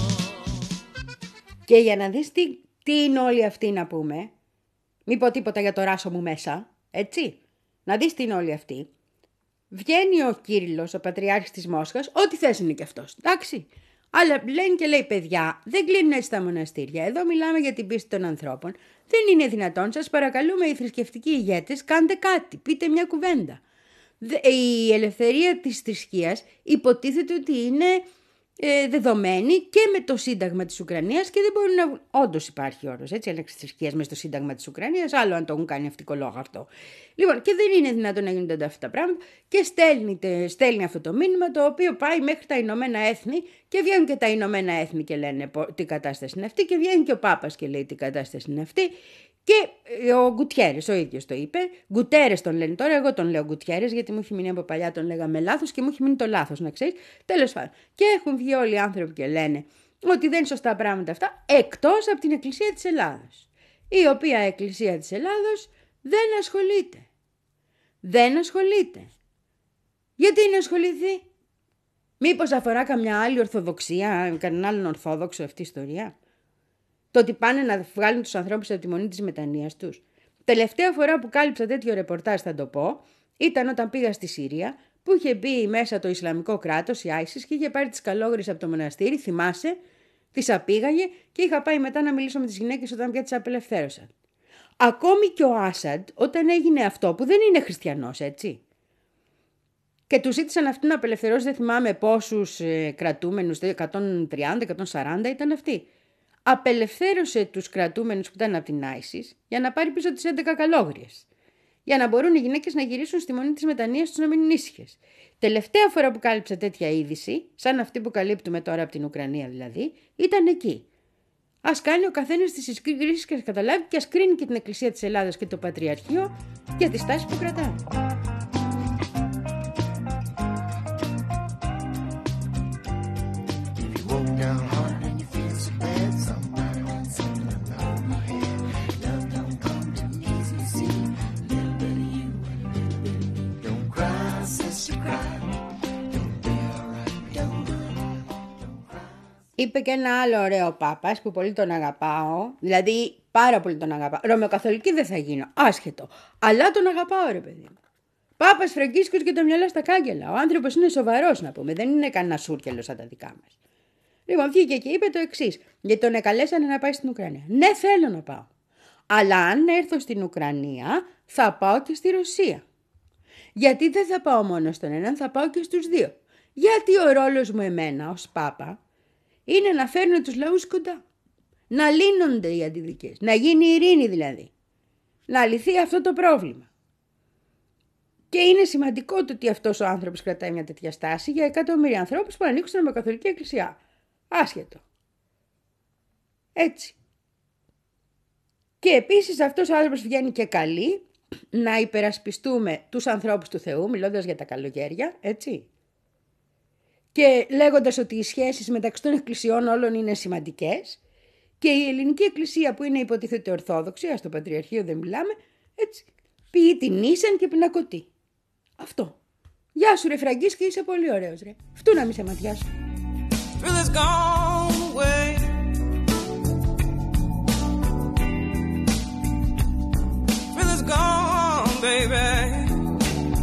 Και για να δεις τι, τι είναι όλοι αυτοί να πούμε, μη πω τίποτα για το ράσο μου μέσα, έτσι, να δεις τι είναι όλοι αυτοί. Βγαίνει ο Κύριλλος, ο πατριάρχης της Μόσχας, ό,τι θες είναι και αυτός, εντάξει. Αλλά λένε και λέει παιδιά, δεν κλείνουν έτσι τα μοναστήρια, εδώ μιλάμε για την πίστη των ανθρώπων. Δεν είναι δυνατόν, σας παρακαλούμε οι θρησκευτικοί ηγέτες, κάντε κάτι, πείτε μια κουβέντα. Η ελευθερία της θρησκείας υποτίθεται ότι είναι ε, δεδομένη και με το Σύνταγμα της Ουκρανίας και δεν μπορεί να... Όντως υπάρχει όρος, έτσι, έλεξη θρησκείας μέσα στο Σύνταγμα της Ουκρανίας, άλλο αν το έχουν κάνει αυτικολόγο αυτό. Λοιπόν, και δεν είναι δυνατόν να γίνονται αυτά τα πράγματα και στέλνει, στέλνει αυτό το μήνυμα το οποίο πάει μέχρι τα Ηνωμένα Έθνη και βγαίνουν και τα Ηνωμένα Έθνη και λένε τι κατάσταση είναι αυτή και βγαίνει και ο Πάπας και λέει τι κατάσταση είναι αυτή. Και ο Γκουτιέρες ο ίδιος το είπε. Γκουτέρες τον λένε τώρα, εγώ τον λέω Γκουτιέρες γιατί μου έχει μείνει από παλιά, τον λέγαμε λάθος και μου έχει μείνει το λάθος, να ξέρεις. Τέλος πάντων. Και έχουν βγει όλοι οι άνθρωποι και λένε ότι δεν είναι σωστά πράγματα αυτά, εκτός από την Εκκλησία της Ελλάδος. Η οποία Εκκλησία της Ελλάδος δεν ασχολείται. Δεν ασχολείται. Γιατί να ασχοληθεί? Μήπως αφορά καμιά άλλη ορθοδοξία, κανέναν άλλον ορθόδοξο αυτή η ιστορία? Το ότι πάνε να βγάλουν τους ανθρώπους από τη μονή της μετανοίας τους. Τελευταία φορά που κάλυψα τέτοιο ρεπορτάζ, θα το πω, ήταν όταν πήγα στη Συρία, που είχε μπει μέσα το Ισλαμικό κράτος, η Άισις, και είχε πάρει τις καλόγρες από το μοναστήρι, θυμάσαι, τις απήγαγε και είχα πάει μετά να μιλήσω με τις γυναίκες όταν πια τις απελευθέρωσαν. Ακόμη και ο Άσαντ, όταν έγινε αυτό, που δεν είναι χριστιανός, έτσι. Και του ζήτησαν αυτοί να απελευθερώσει, δεν θυμάμαι πόσους ε, κρατούμενους, εκατόν τριάντα εκατόν σαράντα ήταν αυτοί. Απελευθέρωσε τους κρατούμενους που ήταν από την Άισις για να πάρει πίσω τις έντεκα καλόγριες. Για να μπορούν οι γυναίκες να γυρίσουν στη μονή της μετανοίας τους να μείνουν ήσυχες. Τελευταία φορά που κάλυψα τέτοια είδηση, σαν αυτή που καλύπτουμε τώρα από την Ουκρανία δηλαδή, ήταν εκεί. Ας κάνει ο καθένας τις συγκρίσεις και ας καταλάβει και ας κρίνει και την Εκκλησία της Ελλάδας και το Πατριαρχείο για τη στάση που κρατάνε. Είπε και ένα άλλο ωραίο Πάπας που πολύ τον αγαπάω, δηλαδή πάρα πολύ τον αγαπάω. Ρωμαιοκαθολική δεν θα γίνω, άσχετο, αλλά τον αγαπάω ρε παιδί μου. Πάπας Φραγκίσκος και το μυαλό στα κάγκελα. Ο άνθρωπος είναι σοβαρός να πούμε, δεν είναι κανένα σούρκελο σαν τα δικά μας. Λοιπόν, βγήκε και είπε το εξής, γιατί τον εκαλέσανε να πάει στην Ουκρανία. Ναι, θέλω να πάω. Αλλά αν έρθω στην Ουκρανία, θα πάω και στη Ρωσία. Γιατί δεν θα πάω μόνο στον έναν, θα πάω και στους δύο. Γιατί ο ρόλος μου εμένα ως Πάπα είναι να φέρνω τους λαούς κοντά. Να λύνονται οι αντιδικές. Να γίνει ειρήνη δηλαδή. Να λυθεί αυτό το πρόβλημα. Και είναι σημαντικό το ότι αυτός ο άνθρωπος κρατάει μια τέτοια στάση για εκατομμύρια ανθρώπους που ανήκουν στην Ρωμαιοκαθολική Εκκλησία. Άσχετο. Έτσι. Και επίσης αυτός ο άνθρωπος βγαίνει και καλεί να υπερασπιστούμε τους ανθρώπους του Θεού, μιλώντας για τα καλογέρια, έτσι. Και λέγοντας ότι οι σχέσεις μεταξύ των εκκλησιών όλων είναι σημαντικές και η ελληνική εκκλησία που είναι υποτίθεται ορθόδοξη, ας το Πατριαρχείο δεν μιλάμε, έτσι, ποιεί την ίσεν και πινακωτή. Αυτό. Γεια σου ρε Φραγκίσκη, είσαι πολύ ωραίος ρε. Φτού να μη σε ματιάσω. Gone, baby.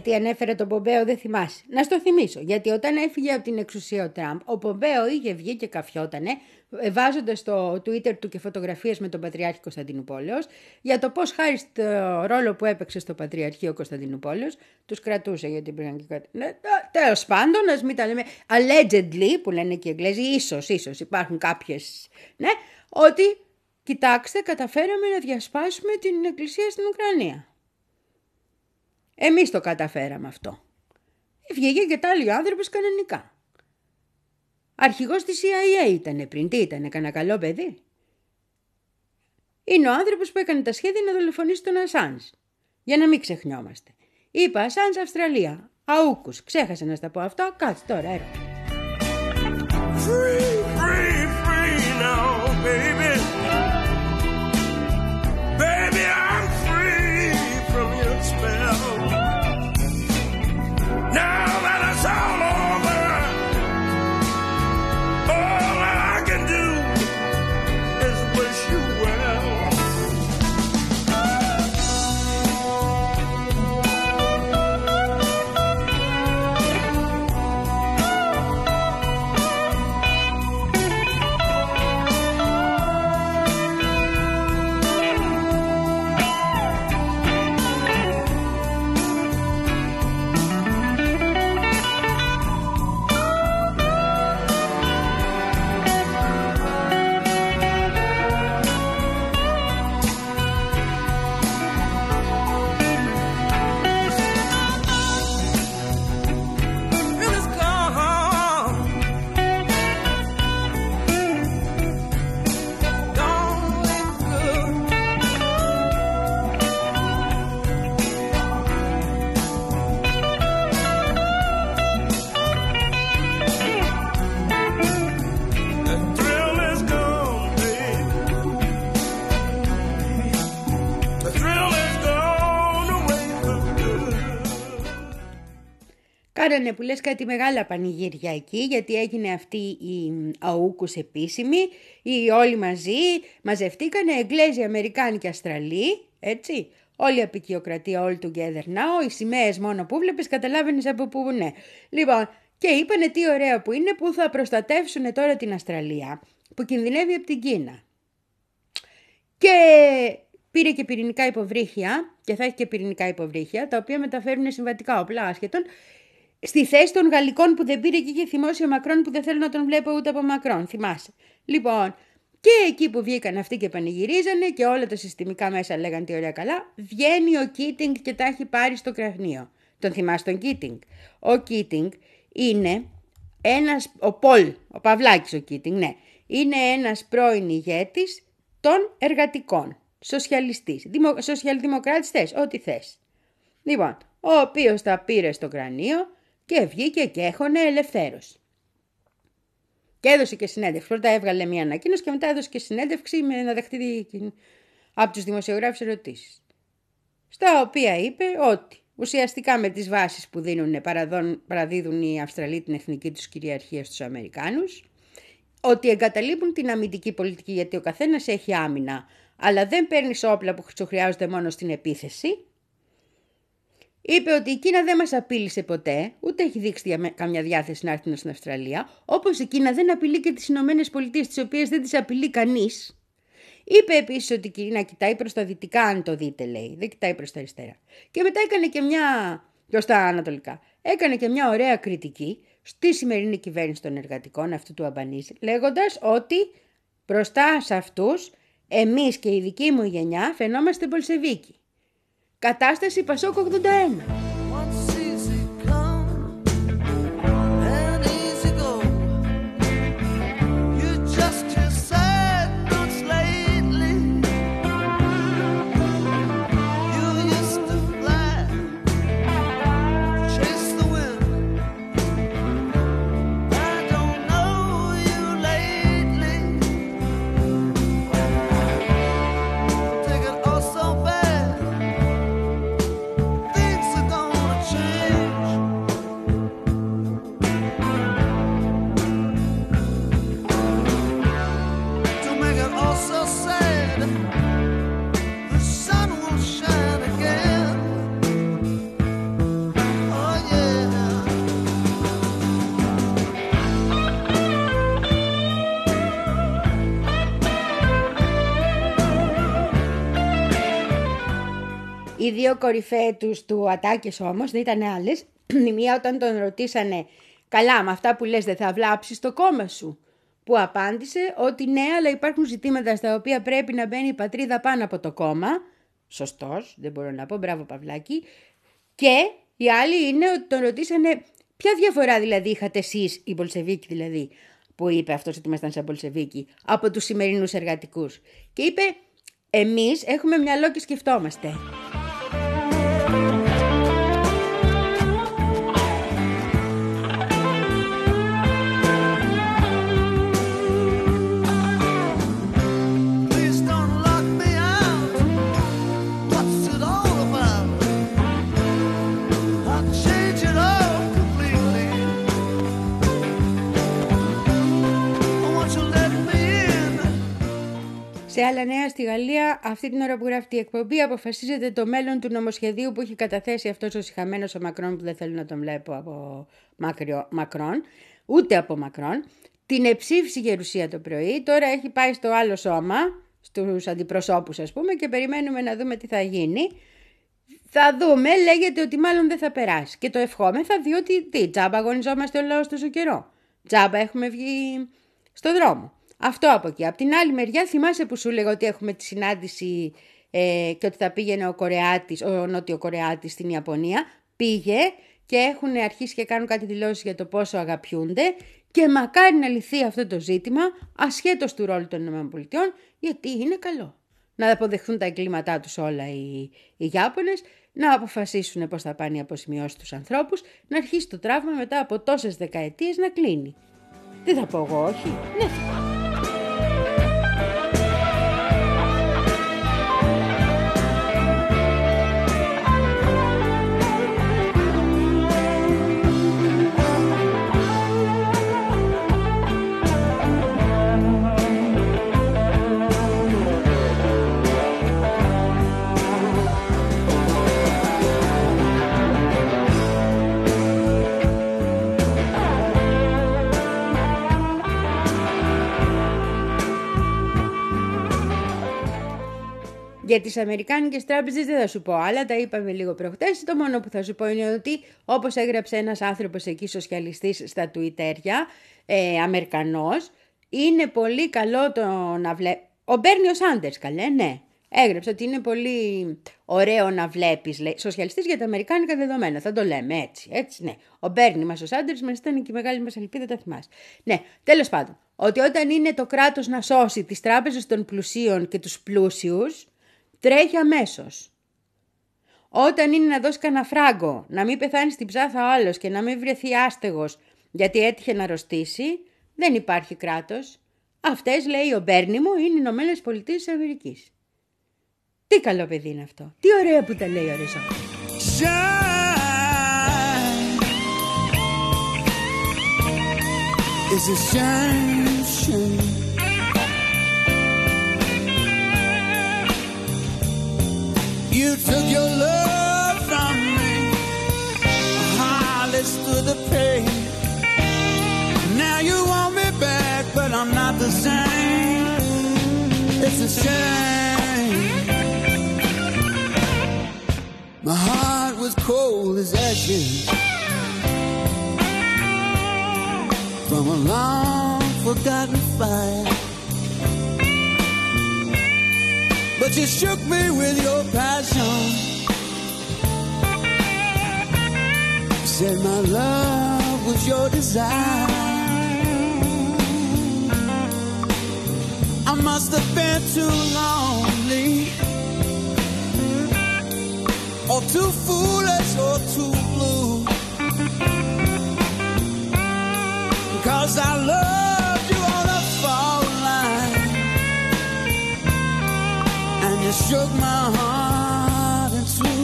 γιατί ανέφερε τον Πομπέο, δεν θυμάσαι. Να στο θυμίσω, γιατί όταν έφυγε από την εξουσία ο Τραμπ, ο Πομπέο είχε βγει και καφιότανε, βάζοντας στο Twitter του και φωτογραφίες με τον Πατριάρχη Κωνσταντινούπολεως, για το πώς χάρη στο ρόλο που έπαιξε στο Πατριαρχείο Κωνσταντινούπολεως, τους κρατούσε γιατί πήγαν και κάτι. Ναι, τέλος πάντων, ας μην τα λέμε allegedly, που λένε και οι Εγγλέζοι, ίσως, ίσως υπάρχουν κάποιες, ναι, ότι κοιτάξτε, καταφέραμε να διασπάσουμε την εκκλησία στην Ουκρανία. Εμείς το καταφέραμε αυτό. Βγήκε και τα άλλοι ο άνθρωπος κανονικά. Αρχηγός της σι άι έι ήτανε πριν. Τι ήτανε, κανένα καλό παιδί? Είναι ο άνθρωπος που έκανε τα σχέδια να δολοφονήσει τον Ασάνζ. Για να μην ξεχνιόμαστε. Είπα Ασάνζ Αυστραλία. Αούκους. Ξέχασα να στα πω αυτό. Κάτσε τώρα, έρχομαι. Free, free, free now, baby. Baby, I'm free from your spell. Now that it's all over, all that I can do is wish you well. Κάνανε που λες κάτι μεγάλα πανηγύρια εκεί, γιατί έγινε αυτή η αούκους επίσημη, οι όλοι μαζί μαζευτήκανε, Εγγλέζοι, Αμερικάνοι και Αυστραλοί, έτσι, όλη η απικιοκρατία, all together now, οι σημαίες μόνο που βλέπεις καταλάβαινες από πού ναι. Λοιπόν, και είπανε τι ωραία που είναι που θα προστατεύσουν τώρα την Αυστραλία, που κινδυνεύει από την Κίνα. Και πήρε και πυρηνικά υποβρύχια, και θα έχει και πυρηνικά υποβρύχια, τα οποία μεταφέρουν συμβατικά όπλα άσχετον, στη θέση των Γαλλικών που δεν πήρε και είχε θυμώσει ο Μακρόν που δεν θέλω να τον βλέπω ούτε από Μακρόν, θυμάσαι. Λοιπόν, και εκεί που βγήκαν αυτοί και πανηγυρίζανε και όλα τα συστημικά μέσα λέγαν τι ωραία καλά, βγαίνει ο Κίτινγκ και τα έχει πάρει στο κρανίο. Τον θυμάσαι τον Κίτινγκ? Ο Κίτινγκ είναι ένας, ο Πολ, ο Παυλάκης ο Κίτινγκ, ναι, είναι ένας πρώην ηγέτης των εργατικών, σοσιαλιστής, δημο, σοσιαλδημοκράτης θες, ό,τι θες. Λοιπόν, ο οποίος τα πήρε στο κρανίο και βγήκε και έχωνε ελευθέρωση. Και έδωσε και συνέντευξη. Πρώτα έβγαλε μια ανακοίνωση και μετά έδωσε και συνέντευξη με να δεχτεί από τους δημοσιογράφους ερωτήσεις. Στα οποία είπε ότι ουσιαστικά με τις βάσεις που δίνουν, παραδίδουν οι Αυστραλοί την εθνική τους κυριαρχία στους Αμερικάνους, ότι εγκαταλείπουν την αμυντική πολιτική γιατί ο καθένας έχει άμυνα, αλλά δεν παίρνει όπλα που σου χρειάζονται μόνο στην επίθεση. Είπε ότι η Κίνα δεν μας απείλησε ποτέ, ούτε έχει δείξει καμιά διάθεση να έρθει στην Αυστραλία, όπως η Κίνα δεν απειλεί και τις Ηνωμένες Πολιτείες, τις οποίες δεν τις απειλεί κανείς. Είπε επίσης ότι η Κίνα κοιτάει προς τα δυτικά, αν το δείτε, λέει, δεν κοιτάει προς τα αριστερά. Και μετά έκανε και μια, προς τα ανατολικά, έκανε και μια ωραία κριτική στη σημερινή κυβέρνηση των εργατικών, αυτού του Αμπανίζη, λέγοντας ότι μπροστά σε αυτούς, εμείς και η δική μου γενιά φαινόμαστε Μπολσεβίκοι. Κατάσταση Πασόκ ογδόντα ένα. Things are gonna change. Οι δύο κορυφαίες του ατάκες όμως δεν ήταν άλλες. Η μία όταν τον ρωτήσανε «Καλά, με αυτά που λες δεν θα βλάψεις το κόμμα σου?» Που απάντησε ότι ναι, αλλά υπάρχουν ζητήματα στα οποία πρέπει να μπαίνει η πατρίδα πάνω από το κόμμα. Σωστός, δεν μπορώ να πω, μπράβο Παυλάκη. Και η άλλη είναι ότι τον ρωτήσανε ποια διαφορά δηλαδή είχατε εσείς, οι Μπολσεβίκοι δηλαδή, που είπε αυτός ότι ήμασταν σαν Μπολσεβίκοι, από τους σημερινούς εργατικούς. Και είπε εμείς έχουμε μυαλό και σκεφτόμαστε. Σε άλλα νέα στη Γαλλία, αυτή την ώρα που γράφει η εκπομπή, αποφασίζεται το μέλλον του νομοσχεδίου που έχει καταθέσει αυτός ο σιχαμένος ο Μακρόν, που δεν θέλω να τον βλέπω από Μακριο, Μακρόν, ούτε από Μακρόν. Την εψήφισε η Γερουσία το πρωί, τώρα έχει πάει στο άλλο σώμα, στους αντιπροσώπους ας πούμε, και περιμένουμε να δούμε τι θα γίνει. Θα δούμε, λέγεται ότι μάλλον δεν θα περάσει. Και το ευχόμεθα, διότι τι, τζάμπα αγωνιζόμαστε ο λαός τόσο καιρό. Τζάμπα έχουμε βγει στο δρόμο. Αυτό από εκεί. Απ' την άλλη μεριά, θυμάσαι που σου λέγα ότι έχουμε τη συνάντηση ε, και ότι θα πήγαινε ο Κορεάτης, ο Νότιο Κορεάτης στην Ιαπωνία. Πήγε και έχουν αρχίσει και κάνουν κάτι δηλώσεις για το πόσο αγαπιούνται και μακάρι να λυθεί αυτό το ζήτημα ασχέτως του ρόλου των ΗΠΑ, γιατί είναι καλό. Να αποδεχθούν τα εγκλήματά τους όλα οι, οι Ιάπωνες, να αποφασίσουν πώς θα πάνε οι αποσημειώσεις τους ανθρώπους, να αρχίσει το τραύμα μετά από τόσες δεκαετίες να κλείνει. Δεν θα πω εγώ όχι, ναι θα πω. Για τις αμερικάνικες τράπεζες δεν θα σου πω άλλα, τα είπαμε λίγο προχτές. Το μόνο που θα σου πω είναι ότι, όπως έγραψε ένας άνθρωπος εκεί, σοσιαλιστής στα Τουιτεριά, ε, Αμερικανός, είναι πολύ καλό το να βλέπει. Ο Μπέρνιο Σάντερς, καλέ, ναι. Έγραψε ότι είναι πολύ ωραίο να βλέπεις, λέει, σοσιαλιστής για τα αμερικάνικα δεδομένα. Θα το λέμε έτσι, έτσι, ναι. Ο Μπέρνι μας, ο Σάντερς μας ήταν και η μεγάλη μας ελπίδα, τα θυμάσαι. Ναι, τέλος πάντων, ότι όταν είναι το κράτος να σώσει τις τράπεζες των πλουσίων και τους πλούσιους, τρέχει αμέσως. Όταν είναι να δώσει κανένα φράγκο, να μην πεθάνει στην ψάθα ο άλλος και να μην βρεθεί άστεγος γιατί έτυχε να αρρωστήσει, δεν υπάρχει κράτος. Αυτές, λέει ο Μπέρνι μου, είναι οι Ηνωμένες Πολιτείες της Αμερικής. Τι καλό παιδί είναι αυτό. Τι ωραία που τα λέει ο Ρεζό. It's a shame, shame. You took your love from me, hardly stood the pain. Now you want me back, but I'm not the same. It's a shame. My heart was cold as ashes from a long forgotten fire. But you shook me with your passion. Said my love was your desire. I must have been too lonely, or too foolish, or too blue, because I loved you on a fault line, and you shook my heart in two.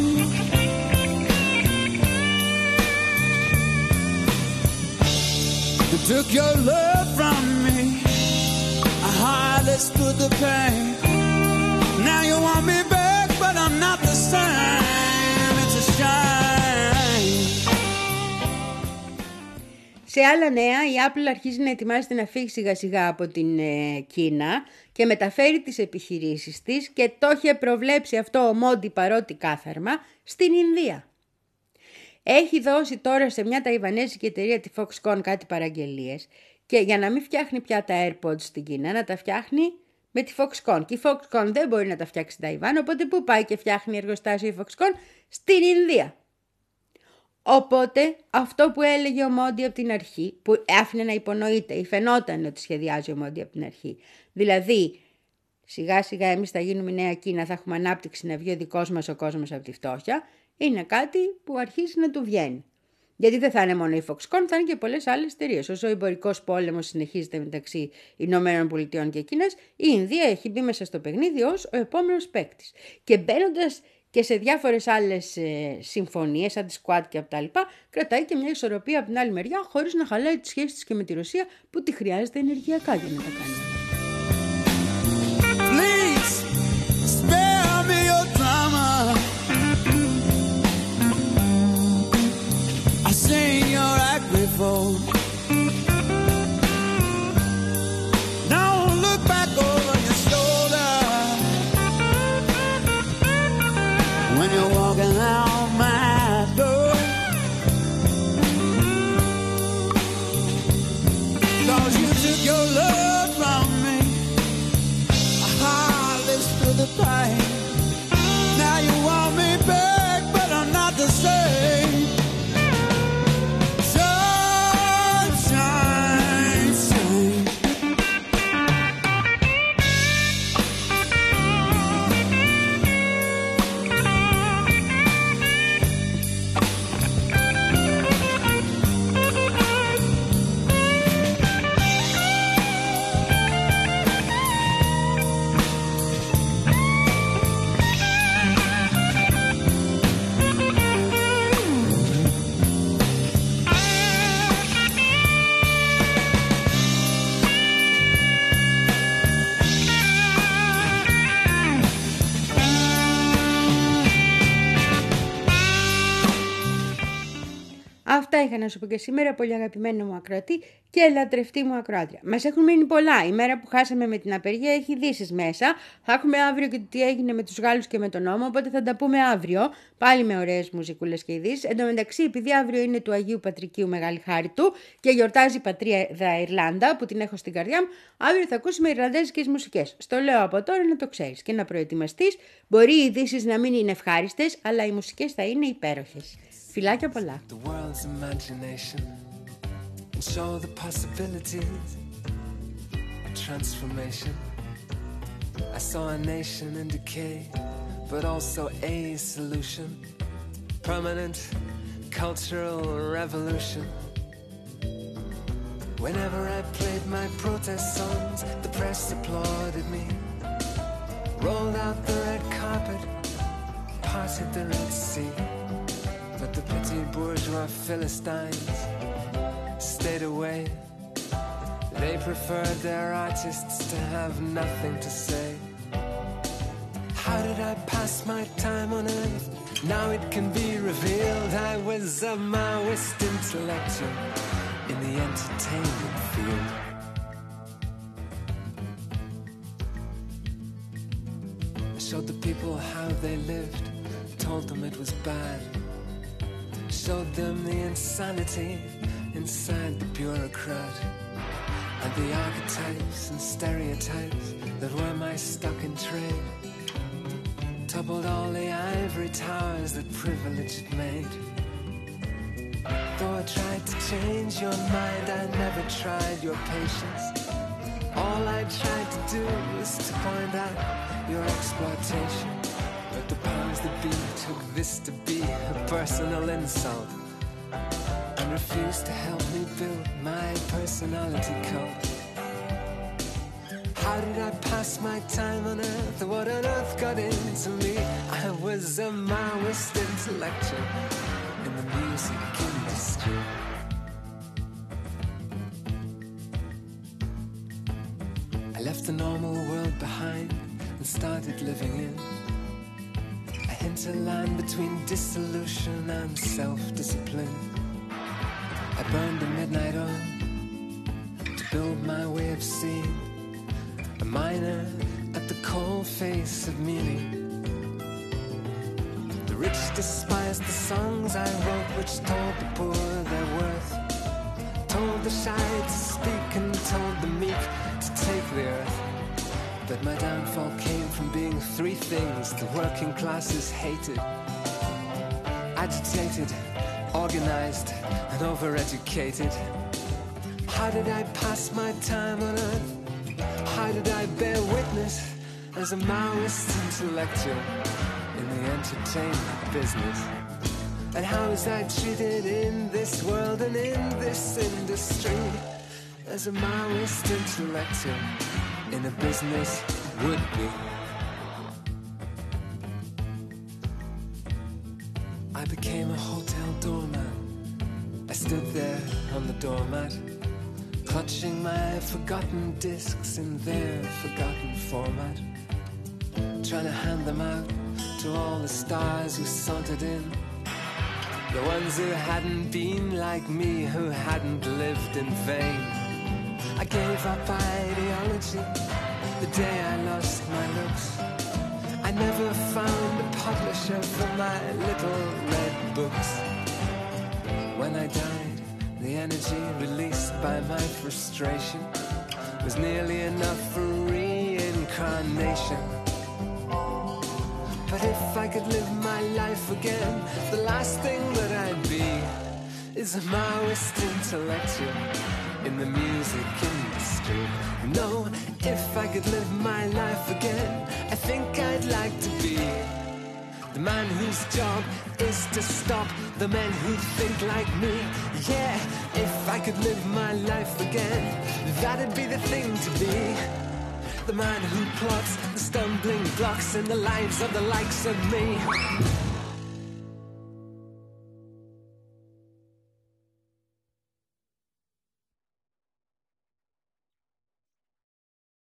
You took your love from me, I hardly stood the pain. Now you want me back, but I'm not the same. It's a shame. Σε άλλα νέα, η Apple αρχίζει να ετοιμάζεται να φύγει σιγά σιγά από την ε, Κίνα και μεταφέρει τις επιχειρήσεις της και το είχε προβλέψει αυτό ο Μόντι παρότι κάθαρμα στην Ινδία. Έχει δώσει τώρα σε μια ταϊβανέζικη εταιρεία τη Foxconn κάτι παραγγελίες και για να μην φτιάχνει πια τα AirPods στην Κίνα να τα φτιάχνει με τη Foxconn. Και η Foxconn δεν μπορεί να τα φτιάξει στην Ταϊβάν, οπότε πού πάει και φτιάχνει εργοστάσιο η Foxconn? Στην Ινδία. Οπότε αυτό που έλεγε ο Μόντι από την αρχή, που άφηνε να υπονοείται ή φαινόταν ότι σχεδιάζει ο Μόντι από την αρχή, δηλαδή σιγά σιγά εμείς θα γίνουμε η νέα Κίνα, θα έχουμε ανάπτυξη να βγει ο δικός μας ο κόσμος από τη φτώχεια, είναι κάτι που αρχίζει να του βγαίνει. Γιατί δεν θα είναι μόνο η Foxconn, θα είναι και πολλές άλλες εταιρείες. Όσο ο εμπορικός πόλεμος συνεχίζεται μεταξύ Ηνωμένων Πολιτειών και Κίνας, η Ινδία έχει μπει μέσα στο παιχνίδι ως ο επόμενος παίκτης. Και μπαίνοντας και σε διάφορες άλλες ε, συμφωνίες, σαν τη Quad και από τα λοιπά, κρατάει και μια ισορροπία από την άλλη μεριά, χωρίς να χαλάει τις σχέσεις της και με τη Ρωσία, που τη χρειάζεται ενεργειακά για να τα κάνει. Please spare me your drama. I've seen your act before. Don't look back over your shoulder when you're walking out my door. 'Cause you took your love from me, a heartless to the pain. Now you want me back, but I'm not the same. Sunshine, shine. Αυτά είχα να σου πω και σήμερα, πολύ αγαπημένο μου ακροατή και λατρευτή μου ακροάτρια. Μας έχουν μείνει πολλά. Η μέρα που χάσαμε με την απεργία έχει ειδήσεις μέσα. Θα έχουμε αύριο και το τι έγινε με τους Γάλλους και με τον νόμο, οπότε θα τα πούμε αύριο. Πάλι με ωραίες μουσικούλες και ειδήσεις. Εν τω μεταξύ, επειδή αύριο είναι του Αγίου Πατρικίου Μεγάλη Χάρη του και γιορτάζει η πατρίδα Ιρλάνδα, που την έχω στην καρδιά μου, αύριο θα ακούσουμε Ιρλανδέζικες μουσικές. Στο λέω από τώρα να το ξέρεις και να προετοιμαστείς. Μπορεί οι ειδήσεις να μην είναι ευχάριστες, αλλά οι μουσικές θα είναι υπέροχες. Φιλάκια πολλά. The world's imagination and show the possibilities of transformation. I saw a nation in decay, but also a solution. Permanent cultural revolution. Whenever I played my protest songs, the press applauded me. Rolled out the red carpet, parted the Red Sea. But the petty bourgeois Philistines stayed away. They preferred their artists to have nothing to say. How did I pass my time on earth? Now it can be revealed. I was a Maoist intellectual in the entertainment field. I showed the people how they lived, told them it was bad. Showed them the insanity inside the bureaucrat, and the archetypes and stereotypes that were my stock in trade. Toppled all the ivory towers that privilege had made. Though I tried to change your mind, I never tried your patience. All I tried to do was to point out your exploitation. But the powers that be took this to be a personal insult and refused to help me build my personality cult. How did I pass my time on earth? What on earth got into me? I was a Maoist intellectual in the music industry. I left the normal world behind and started living in hinterland between dissolution and self-discipline. I burned a midnight oil to build my way of seeing, a miner at the cold face of meaning. The rich despise the songs I wrote, which told the poor their worth, told the shy to speak and told the meek to take the earth. But my downfall came from being three things the working classes hated: agitated, organized, and overeducated. How did I pass my time on earth? How did I bear witness as a Maoist intellectual in the entertainment business? And how was I treated in this world and in this industry as a Maoist intellectual in a business would-be? I became a hotel doorman. I stood there on the doormat, clutching my forgotten discs in their forgotten format, trying to hand them out to all the stars who sauntered in, the ones who hadn't been like me, who hadn't lived in vain. I gave up ideology the day I lost my looks. I never found a publisher for my little red books. When I died, the energy released by my frustration was nearly enough for reincarnation. But if I could live my life again, the last thing that I'd be is a Maoist intellectual in the music industry. No, if I could live my life again, I think I'd like to be the man whose job is to stop the men who think like me. Yeah, if I could live my life again, that'd be the thing to be. The man who plots the stumbling blocks in the lives of the likes of me.